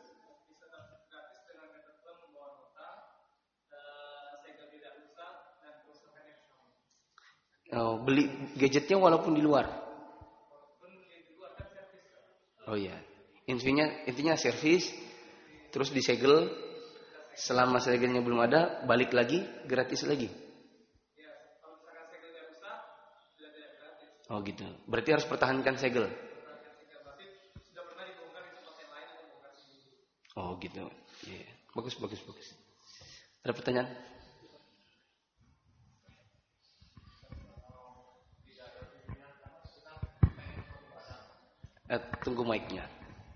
Speaker 1: Beli gadgetnya walaupun di luar. Iya. Intinya servis, terus disegel. Selama segelnya belum ada, balik lagi gratis lagi. Gitu. Berarti harus pertahankan segel. Oh gitu. Yeah. Bagus. Ada pertanyaan? Tunggu mic-nya.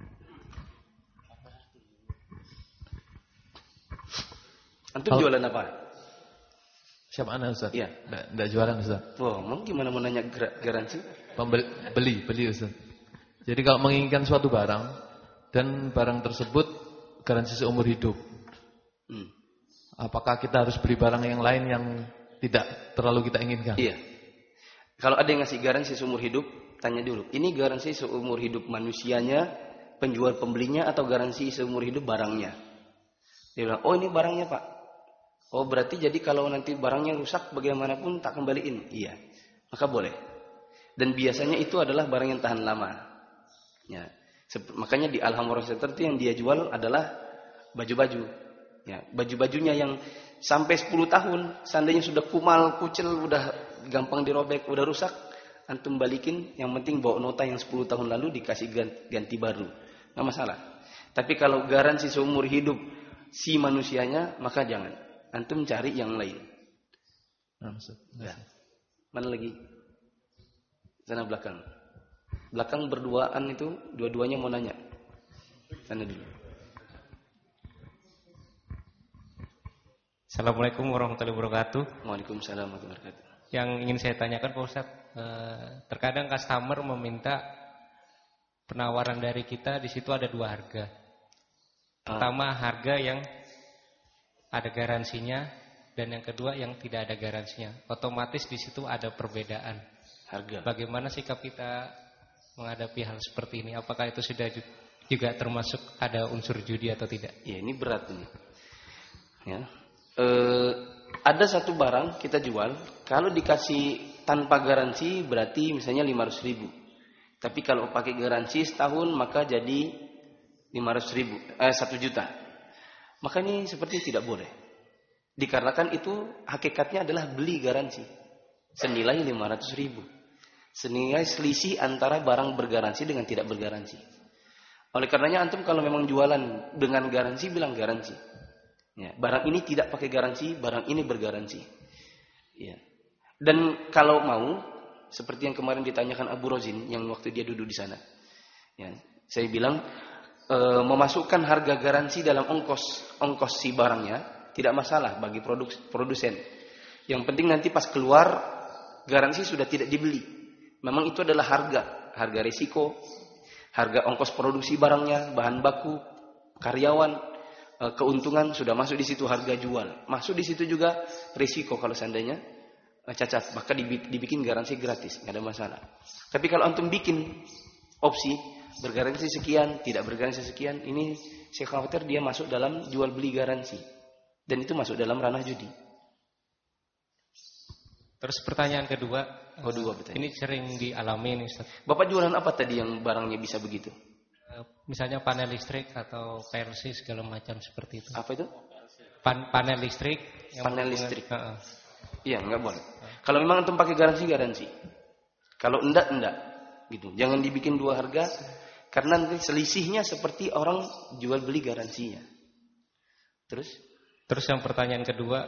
Speaker 1: Antum jualan apa?
Speaker 3: Siapa Anda Ustaz?
Speaker 1: Iya.
Speaker 3: Enggak jualan Ustaz.
Speaker 1: Oh, mau gimana mau nanya garansi?
Speaker 3: Beli Ustaz. Jadi kalau menginginkan suatu barang dan barang tersebut garansi seumur hidup. Apakah kita harus beli barang yang lain yang tidak terlalu kita inginkan?
Speaker 1: Iya. Kalau ada yang ngasih garansi seumur hidup, tanya dulu. Ini garansi seumur hidup manusianya, penjual pembelinya, atau garansi seumur hidup barangnya? Dia bilang, oh ini barangnya Pak. Oh berarti jadi kalau nanti barangnya rusak bagaimanapun tak kembaliin. Iya. Maka boleh. Dan biasanya itu adalah barang yang tahan lama. Ya. Makanya di Alhamdulillah Center itu yang dia jual adalah baju-baju. Ya, baju-bajunya yang sampai 10 tahun, seandainya sudah kumal, kucel, udah gampang dirobek, udah rusak, antum balikin, yang penting bawa nota yang 10 tahun lalu dikasih ganti baru. Nggak masalah. Tapi kalau garansi seumur hidup si manusianya, maka jangan. Antum cari yang lain. Ya. Mana lagi? Sana belakang. Belakang berduaan itu, dua-duanya mau nanya. Sana dulu.
Speaker 4: Assalamualaikum warahmatullahi wabarakatuh.
Speaker 1: Waalaikumsalam warahmatullahi wabarakatuh.
Speaker 4: Yang ingin saya tanyakan Pak Ustaz, terkadang customer meminta penawaran dari kita, di situ ada dua harga. Pertama harga yang ada garansinya, dan yang kedua yang tidak ada garansinya. Otomatis di situ ada perbedaan
Speaker 1: Harga.
Speaker 4: Bagaimana sikap kita menghadapi hal seperti ini? Apakah itu sudah juga termasuk ada unsur judi atau tidak?
Speaker 1: Ya ini berat ini. Ya. Ada satu barang kita jual, kalau dikasih tanpa garansi berarti misalnya 500.000. Tapi kalau pakai garansi setahun maka jadi 1 juta. Maka ini seperti tidak boleh. Dikarenakan itu hakikatnya adalah beli garansi senilai 500.000. Senilai selisih antara barang bergaransi dengan tidak bergaransi. Oleh karenanya antum kalau memang jualan dengan garansi, bilang garansi. Ya, barang ini tidak pakai garansi, barang ini bergaransi. Ya. Dan kalau mau, seperti yang kemarin ditanyakan Abu Rozin yang waktu dia duduk di sana. Ya, saya bilang memasukkan harga garansi dalam ongkos si barangnya tidak masalah bagi produsen. Yang penting nanti pas keluar garansi sudah tidak dibeli. Memang itu adalah harga risiko, harga ongkos produksi barangnya, bahan baku, karyawan. Keuntungan sudah masuk di situ, harga jual masuk di situ juga, risiko kalau seandainya cacat maka dibikin garansi gratis, nggak ada masalah. Tapi kalau antum bikin opsi bergaransi sekian, tidak bergaransi sekian, ini saya khawatir dia masuk dalam jual beli garansi dan itu masuk dalam ranah judi.
Speaker 4: Terus pertanyaan kedua,
Speaker 1: ini
Speaker 4: sering dialami nih Ustaz.
Speaker 1: Bapak jualan apa tadi yang barangnya bisa begitu?
Speaker 4: Misalnya panel listrik atau PLC segala macam seperti itu.
Speaker 1: Apa itu?
Speaker 4: Panel listrik.
Speaker 1: Panel listrik. Iya, nggak boleh. Kalau memang antum pakai garansi. Kalau enggak, gitu. Jangan dibikin dua harga, karena nanti selisihnya seperti orang jual beli garansinya.
Speaker 4: Terus yang pertanyaan kedua,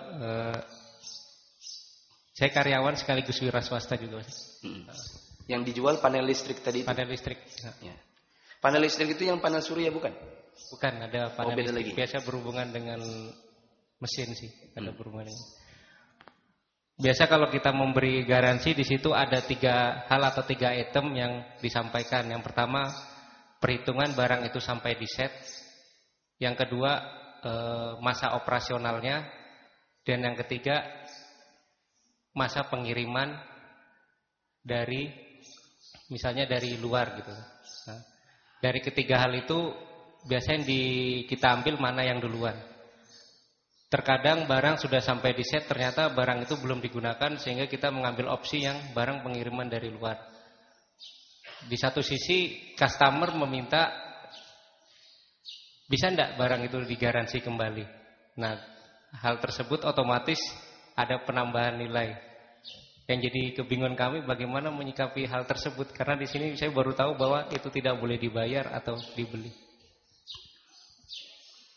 Speaker 4: saya karyawan sekaligus wira swasta juga.
Speaker 1: Yang dijual panel listrik tadi.
Speaker 4: Panel listrik.
Speaker 1: Ya. Panel listrik itu yang panel surya bukan?
Speaker 4: Bukan, ada panel listrik
Speaker 1: lagi.
Speaker 4: Biasa berhubungan dengan mesin sih, ada berhubungan dengan. Biasa kalau kita memberi garansi di situ ada 3 hal atau 3 item yang disampaikan. Yang pertama, perhitungan barang itu sampai di set. Yang kedua, masa operasionalnya, dan yang ketiga, masa pengiriman dari misalnya dari luar gitu. Nah, dari ketiga hal itu biasanya kita ambil mana yang duluan. Terkadang barang sudah sampai di set, ternyata barang itu belum digunakan, sehingga kita mengambil opsi yang barang pengiriman dari luar. Di satu sisi customer meminta, bisa enggak barang itu digaransi kembali. Nah, hal tersebut otomatis ada penambahan nilai. Yang jadi kebingungan kami bagaimana menyikapi hal tersebut, karena di sini saya baru tahu bahwa itu tidak boleh dibayar atau dibeli.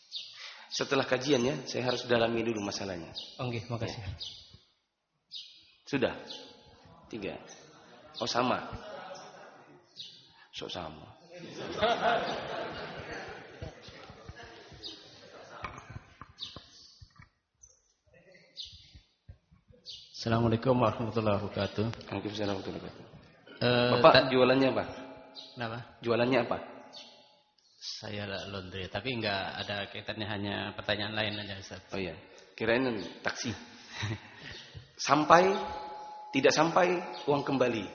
Speaker 1: Setelah kajiannya, saya harus dalami dulu masalahnya.
Speaker 4: Oke, makasih.
Speaker 1: Ya. Sudah? 3. Oh sama. Sok sama.
Speaker 5: Assalamualaikum warahmatullahi wabarakatuh.
Speaker 1: Waalaikumsalam warahmatullahi wabarakatuh. Bapak jualannya apa?
Speaker 5: Kenapa?
Speaker 1: Jualannya apa?
Speaker 5: Saya laundry, tapi enggak ada kaitannya, hanya pertanyaan lain aja Ustaz.
Speaker 1: Oh iya, kirain taksi. Sampai, tidak sampai, uang kembali.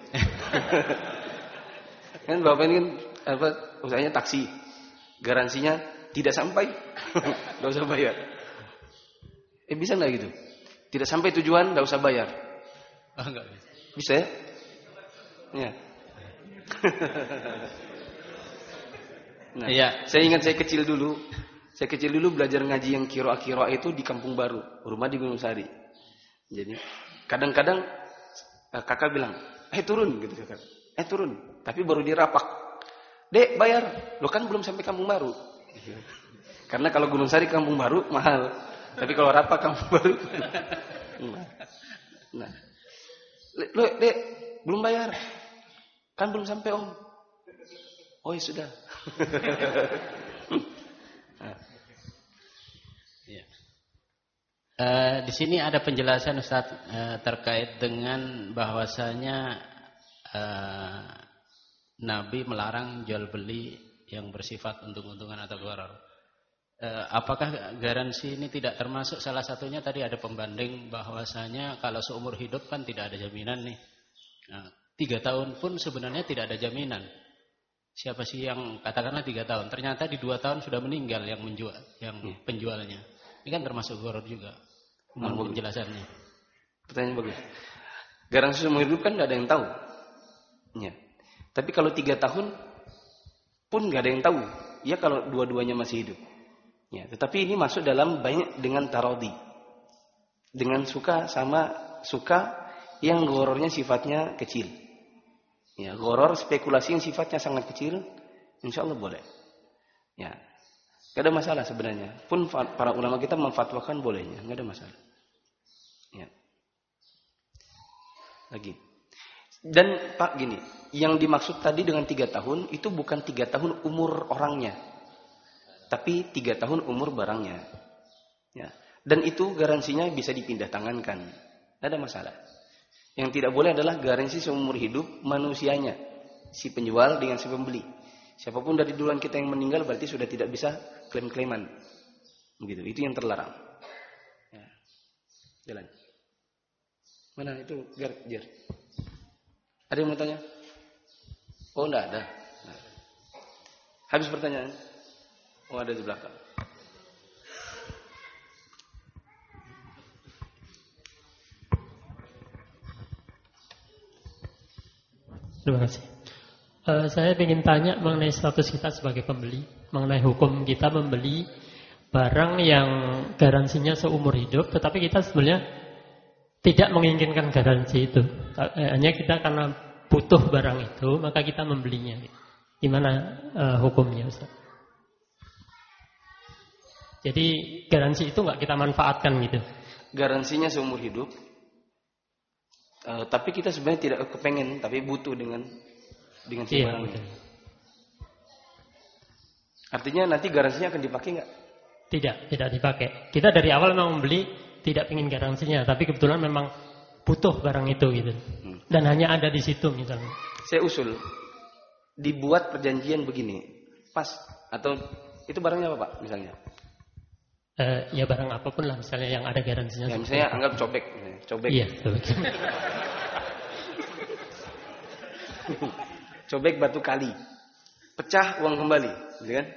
Speaker 1: Kan Bapak ini kan usahanya taksi. Garansinya tidak sampai, enggak usah bayar. Bisa enggak gitu? Tidak sampai tujuan, enggak usah bayar.
Speaker 5: Oh, enggak bisa.
Speaker 1: Bisa ya? Ya. Nah, iya. Saya ingat saya kecil dulu belajar ngaji yang kira-kira itu di Kampung Baru, rumah di Gunung Sari. Jadi kadang-kadang kakak bilang, turun gitu kakak. Turun, tapi baru dirapak. Dek, bayar. Lo kan belum sampai Kampung Baru. Karena kalau Gunung Sari Kampung Baru mahal. Tapi kalau rapak Kampung Baru. Nah. Lo, Dek, belum bayar. Kan belum sampai, Om. Oh, ya sudah.
Speaker 5: Ya. Di sini ada penjelasan Ustaz terkait dengan bahwasanya Nabi melarang jual beli yang bersifat untung-untungan atau gharar. Apakah garansi ini tidak termasuk? Salah satunya tadi ada pembanding bahwasanya kalau seumur hidup kan tidak ada jaminan nih. 3 tahun pun sebenarnya tidak ada jaminan. Siapa sih yang katakanlah 3 tahun, ternyata di 2 tahun sudah meninggal yang menjual, yang penjualnya. Ini kan termasuk gharar juga. Mohon penjelasannya.
Speaker 1: Pertanyaan bagus. Garansi seumur hidup kan nggak ada yang tahu. Ya. Tapi kalau 3 tahun pun nggak ada yang tahu. Ya kalau dua-duanya masih hidup. Ya. Tetapi ini masuk dalam banyak dengan tarodi. Dengan suka sama suka yang gharornya sifatnya kecil. Ya, gharar spekulasi yang sifatnya sangat kecil, insya Allah boleh. Ya, nggak ada masalah sebenarnya. Pun para ulama kita memfatwakan bolehnya, nggak ada masalah. Ya. Lagi. Dan Pak gini, yang dimaksud tadi dengan 3 tahun itu bukan 3 tahun umur orangnya, tapi 3 tahun umur barangnya. Ya. Dan itu garansinya bisa dipindah tangankan, nggak ada masalah. Yang tidak boleh adalah garansi seumur hidup manusianya, si penjual dengan si pembeli. Siapapun dari duluan kita yang meninggal berarti sudah tidak bisa klaim-klaiman. Begitu, itu yang terlarang. Ya. Jalan. Mana itu Jar? Ada yang mau tanya? Oh, enggak ada. Nah. Habis pertanyaan? Oh, ada di belakang.
Speaker 6: Terima kasih. Saya ingin tanya mengenai status kita sebagai pembeli, mengenai hukum kita membeli barang yang garansinya seumur hidup, tetapi kita sebenarnya tidak menginginkan garansi itu. Hanya kita karena butuh barang itu, maka kita membelinya. Gimana hukumnya, Ustaz? Jadi garansi itu nggak kita manfaatkan gitu?
Speaker 1: Garansinya seumur hidup. Tapi kita sebenarnya tidak kepengen, tapi butuh dengan si barang itu. Artinya nanti garansinya akan dipakai nggak?
Speaker 6: Tidak dipakai. Kita dari awal memang membeli tidak ingin garansinya, tapi kebetulan memang butuh barang itu gitu. Dan hanya ada di situ misalnya. Saya
Speaker 1: usul dibuat perjanjian begini, pas atau itu barangnya apa Pak misalnya?
Speaker 6: Ya barang apapun lah misalnya yang ada garansinya.
Speaker 1: Ya, misalnya anggap cobek.
Speaker 6: Iya, cobek.
Speaker 1: Cobek batu kali. Pecah uang kembali, gitu kan?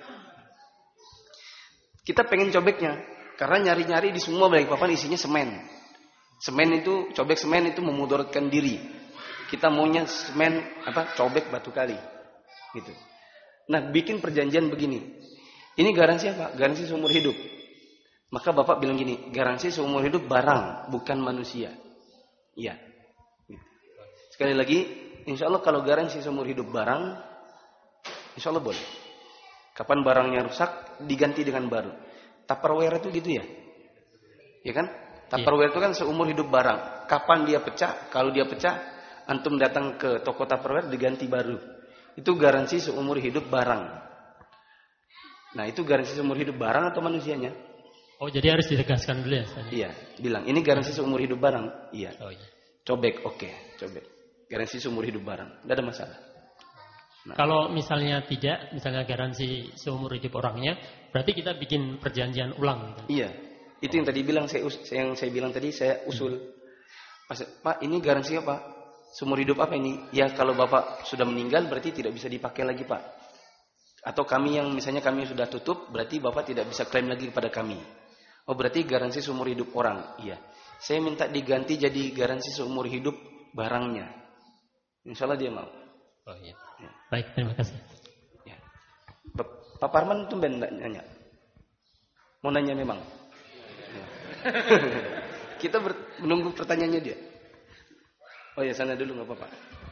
Speaker 1: Kita pengen cobeknya karena nyari-nyari di semua Balikpapan isinya semen. Cobek semen itu memudaratkan diri. Kita maunya semen cobek batu kali. Gitu. Nah, bikin perjanjian begini. Ini garansi apa? Garansi seumur hidup. Maka Bapak bilang gini, garansi seumur hidup barang, bukan manusia. Iya. Sekali lagi, insya Allah kalau garansi seumur hidup barang, insya Allah boleh. Kapan barangnya rusak, diganti dengan baru. Tupperware itu gitu ya? Ya kan? Tupperware itu kan seumur hidup barang. Kapan dia pecah? Kalau dia pecah, antum datang ke toko Tupperware diganti baru. Itu garansi seumur hidup barang. Nah, itu garansi seumur hidup barang atau manusianya?
Speaker 6: Oh, jadi harus ditegaskan dulu ya?
Speaker 1: Iya, bilang ini garansi seumur hidup barang. Iya.
Speaker 6: Oh, iya.
Speaker 1: Cobek, oke, cobek. Garansi seumur hidup barang. Tidak ada masalah. Nah.
Speaker 6: Kalau misalnya tidak, misalnya garansi seumur hidup orangnya, berarti kita bikin perjanjian ulang. Gitu.
Speaker 1: Iya, itu yang tadi bilang yang saya bilang tadi saya usul. Pak, ini garansi apa? Seumur hidup apa ini? Ya kalau Bapak sudah meninggal berarti tidak bisa dipakai lagi, Pak. Atau kami yang misalnya kami sudah tutup, berarti Bapak tidak bisa klaim lagi kepada kami. Oh, berarti garansi seumur hidup orang. Iya. Saya minta diganti jadi garansi seumur hidup barangnya. Insya Allah dia mau.
Speaker 6: Oh iya. Ya. Baik, terima kasih.
Speaker 1: Ya. Pak Parman tuh nanya. Mau nanya memang. Ya. Kita menunggu pertanyaannya dia. Oh ya, sana dulu nggak apa-apa.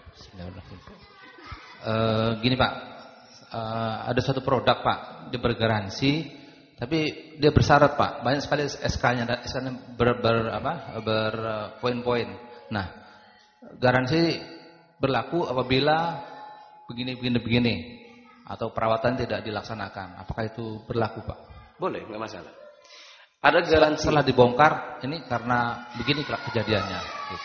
Speaker 2: Gini Pak, ada suatu produk Pak, dia bergaransi, tapi dia bersyarat Pak, banyak sekali SK-nya berpoin-poin. Nah, garansi berlaku apabila begini, atau perawatan tidak dilaksanakan. Apakah itu berlaku Pak?
Speaker 1: Boleh, nggak masalah. Ada garansi.
Speaker 2: Setelah dibongkar, ini karena begini kejadiannya. Gitu.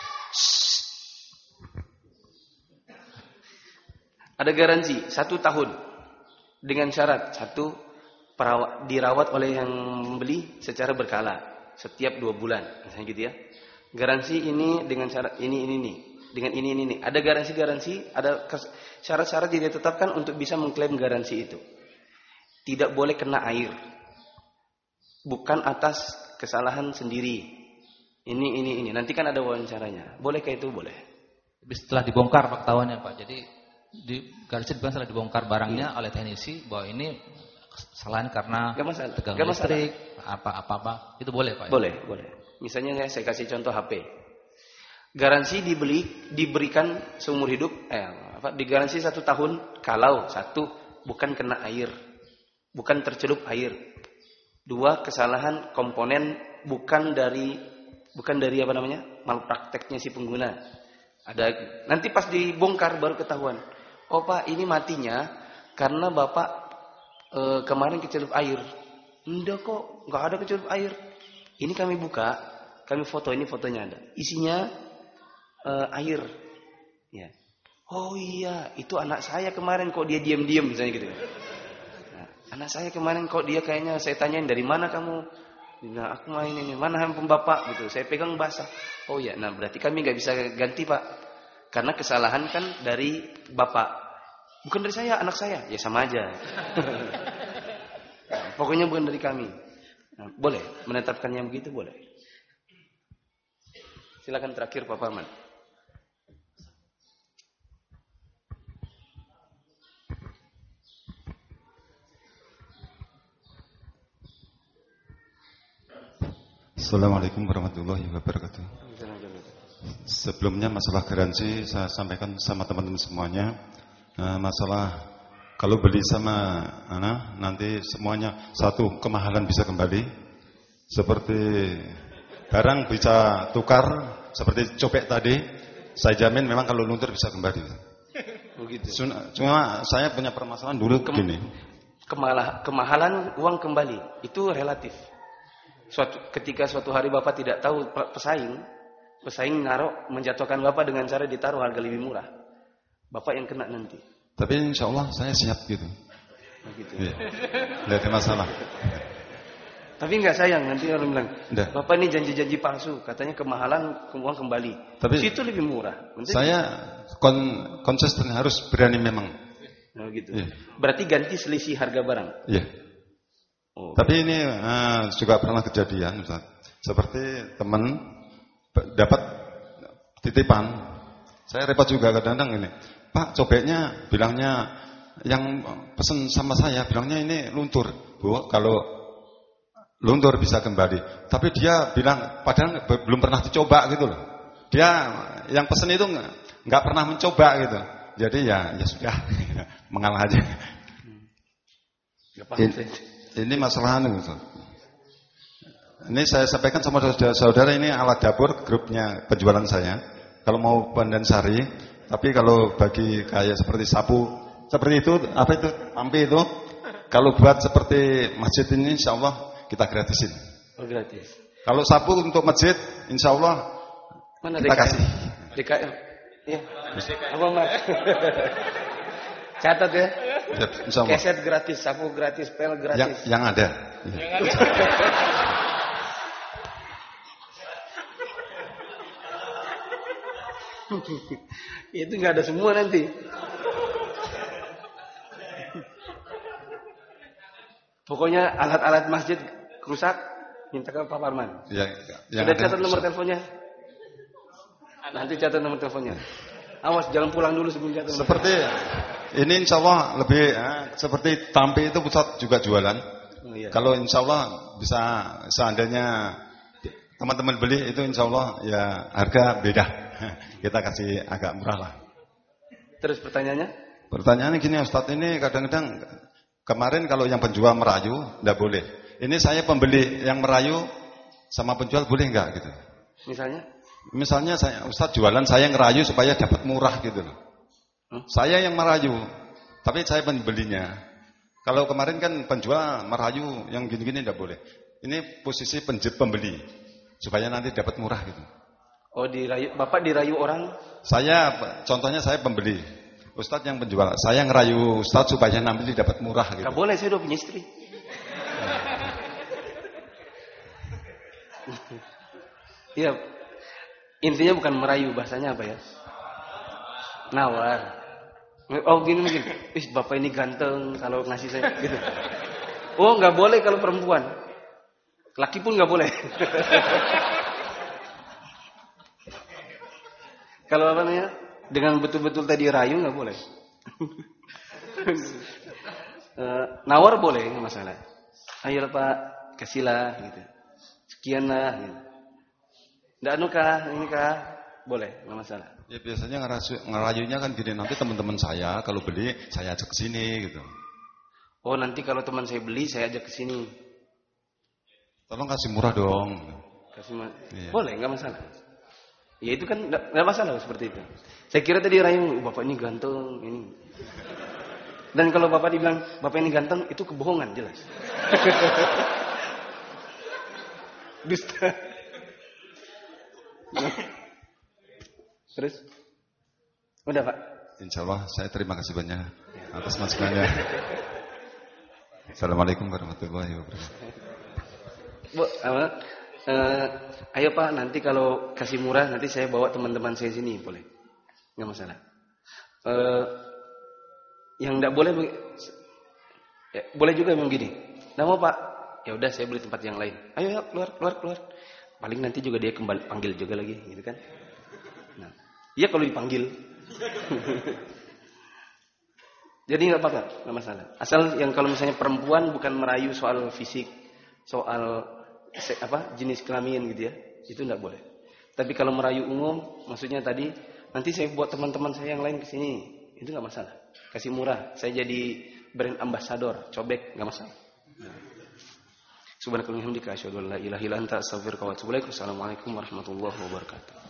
Speaker 1: Ada garansi 1 tahun dengan syarat dirawat oleh yang membeli secara berkala setiap 2 bulan, misalnya gitu ya. Garansi ini dengan syarat ini. Dengan ini. Ada garansi, ada syarat-syarat yang ditetapkan untuk bisa mengklaim garansi itu. Tidak boleh kena air. Bukan atas kesalahan sendiri. Ini. Nanti kan ada wawancaranya. Bolehkah itu? Boleh.
Speaker 2: Setelah dibongkar Pak ketahuannya Pak. Jadi garansi setelah dibongkar barangnya oleh teknisi bahwa ini kesalahan karena tegangan listrik, apa-apa. Itu boleh Pak?
Speaker 1: Boleh. Misalnya saya kasih contoh HP. Garansi diberikan seumur hidup, digaransi 1 tahun kalau 1 bukan kena air, bukan tercelup air. 2 kesalahan komponen bukan dari malprakteknya si pengguna. Nanti pas dibongkar baru ketahuan. Oh Pak, ini matinya karena Bapak kemarin kecelup air. Enggak kok, enggak ada kecelup air. Ini kami buka, kami foto, ini fotonya ada. Isinya air. Ya. Oh iya, itu anak saya kemarin kok dia diam-diam misalnya gitu. Nah, anak saya kemarin kok dia kayaknya saya tanyain dari mana kamu? Nah, aku main ini, mana handphone Bapak gitu. Saya pegang basah. Oh iya, nah berarti kami nggak bisa ganti Pak. Karena kesalahan kan dari Bapak. Bukan dari saya, anak saya. Ya sama aja. Nah, pokoknya bukan dari kami. Nah, boleh menetapkannya begitu, boleh. Silakan terakhir Pak Parman.
Speaker 7: Assalamualaikum warahmatullahi wabarakatuh. Sebelumnya masalah garansi saya sampaikan sama teman-teman semuanya. Masalah kalau beli sama nanti semuanya 1 kemahalan bisa kembali. Seperti barang bisa tukar, seperti cobek tadi, saya jamin memang kalau luntur bisa kembali.
Speaker 1: Begitu.
Speaker 7: Cuma saya punya permasalahan dulu begini.
Speaker 1: Kemahalan uang kembali itu relatif. Ketika suatu hari Bapak tidak tahu pesaing naruh menjatuhkan Bapak dengan cara ditaruh harga lebih murah, Bapak yang kena nanti.
Speaker 7: Tapi insya Allah saya siap gitu.
Speaker 1: Begitu.
Speaker 7: Ya. Tidak ada masalah.
Speaker 1: Tapi nggak sayang nanti orang bilang,
Speaker 7: Nggak.
Speaker 1: Bapak ini janji-janji palsu, katanya kemahalan uang kembali.
Speaker 7: Tapi
Speaker 1: situ lebih murah. Nanti
Speaker 7: saya konsisten harus berani memang.
Speaker 1: Nah, gitu.
Speaker 7: Ya.
Speaker 1: Berarti ganti selisih harga barang.
Speaker 7: Iya. Oh. Tapi ini juga pernah kejadian, Ustaz. Seperti teman dapat titipan. Saya repot juga kadang-kadang ini. Pak, cobeknya bilangnya yang pesen sama saya bilangnya ini luntur. Bu, kalau luntur bisa kembali. Tapi dia bilang padahal belum pernah dicoba gitu loh. Dia yang pesen itu nggak pernah mencoba gitu. Jadi ya sudah mengalah aja.
Speaker 1: Gak paham.
Speaker 7: Ini masalahnya, Ustaz. Ini saya sampaikan sama saudara-saudara, ini alat dapur grupnya penjualan saya. Kalau mau pandan sari, tapi kalau bagi kayak seperti sapu, seperti itu, apa itu, ampi itu, kalau buat seperti masjid ini, insya Allah kita gratisin.
Speaker 1: Oh, gratis.
Speaker 7: Kalau sapu untuk masjid, insya Allah
Speaker 1: mana
Speaker 7: kita
Speaker 1: DKM?
Speaker 7: kasih.
Speaker 1: DKM. Iya. Apa Mas? Catat ya.
Speaker 7: Insya Allah.
Speaker 1: Keset gratis, sapu gratis, pel gratis.
Speaker 7: Yang ada.
Speaker 1: Itu nggak ada semua nanti. Pokoknya alat-alat masjid rusak, minta ke Pak Parman.
Speaker 7: Yang
Speaker 1: Sudah catat nomor teleponnya? Nanti catat nomor teleponnya. Awas, jangan pulang dulu sebelum catat.
Speaker 7: Seperti ini insya Allah lebih seperti tampi itu pusat juga jualan.
Speaker 1: Oh, iya.
Speaker 7: Kalau insya Allah bisa seandainya teman-teman beli itu insya Allah ya harga beda. Kita kasih agak murah lah.
Speaker 1: Terus pertanyaannya?
Speaker 7: Pertanyaannya gini Ustadz, ini kadang-kadang kemarin kalau yang penjual merayu enggak boleh. Ini saya pembeli yang merayu sama penjual boleh enggak gitu?
Speaker 1: Misalnya?
Speaker 7: Misalnya saya Ustadz jualan, saya ngerayu supaya dapat murah gitu loh. Saya yang merayu, tapi saya pembelinya. Kalau kemarin kan penjual merayu yang gini-gini enggak boleh. Ini posisi pembeli supaya nanti dapat murah gitu.
Speaker 1: Oh, dirayu, Bapak dirayu orang?
Speaker 7: Saya contohnya saya pembeli. Ustadz yang penjual. Saya ngerayu Ustadz supaya nanti dapat murah gitu.
Speaker 1: Enggak boleh, saya udah punya istri. Iya. Intinya bukan merayu, bahasanya apa ya? Nawar. Oh gini mungkin, bapak ini ganteng kalau ngasih saya gitu. Oh nggak boleh kalau perempuan, laki pun nggak boleh. Kalau apa namanya, dengan betul-betul tadi rayu nggak boleh. Nawar boleh, nggak masalah. Ayo pak, kasihlah gitu. Sekian lah. Gitu. Nggak anu kah, ini kah, boleh, nggak masalah.
Speaker 7: Ya biasanya ngerayunya kan gini, nanti teman-teman saya kalau beli saya ajak ke sini gitu.
Speaker 1: Oh nanti kalau teman saya beli saya ajak ke sini.
Speaker 7: Tolong kasih murah dong.
Speaker 1: Kasih
Speaker 7: iya.
Speaker 1: Boleh nggak masalah. Ya itu kan nggak masalah seperti itu. Saya kira tadi rayu bapak ini ganteng ini. Dan kalau bapak dibilang bapak ini ganteng itu kebohongan jelas. Dusta. Terus? Udah Pak?
Speaker 7: Insya Allah saya terima kasih banyak atas masukannya. Assalamualaikum warahmatullahi wabarakatuh.
Speaker 1: Bu, ayo Pak, nanti kalau kasih murah nanti saya bawa teman-teman saya sini, boleh? Nggak masalah. Yang nggak boleh, ya, boleh juga memang gini. Nggak mau Pak? Ya udah saya beli tempat yang lain. Ayo keluar. Paling nanti juga dia kembali panggil juga lagi, gitu kan? Nah, iya kalau dipanggil. Jadi nggak apa-apa, nggak masalah. Asal yang kalau misalnya perempuan bukan merayu soal fisik, soal jenis kelamin gitu ya, itu nggak boleh. Tapi kalau merayu umum, maksudnya tadi nanti saya buat teman-teman saya yang lain ke sini, itu nggak masalah. Kasih murah, saya jadi brand ambassador, cobek nggak masalah. Subhanakallahumma wa bihamdika asyhadu an la ilaha illa anta astaghfiruka wa atubu ilaik. Assalamualaikum warahmatullahi wabarakatuh.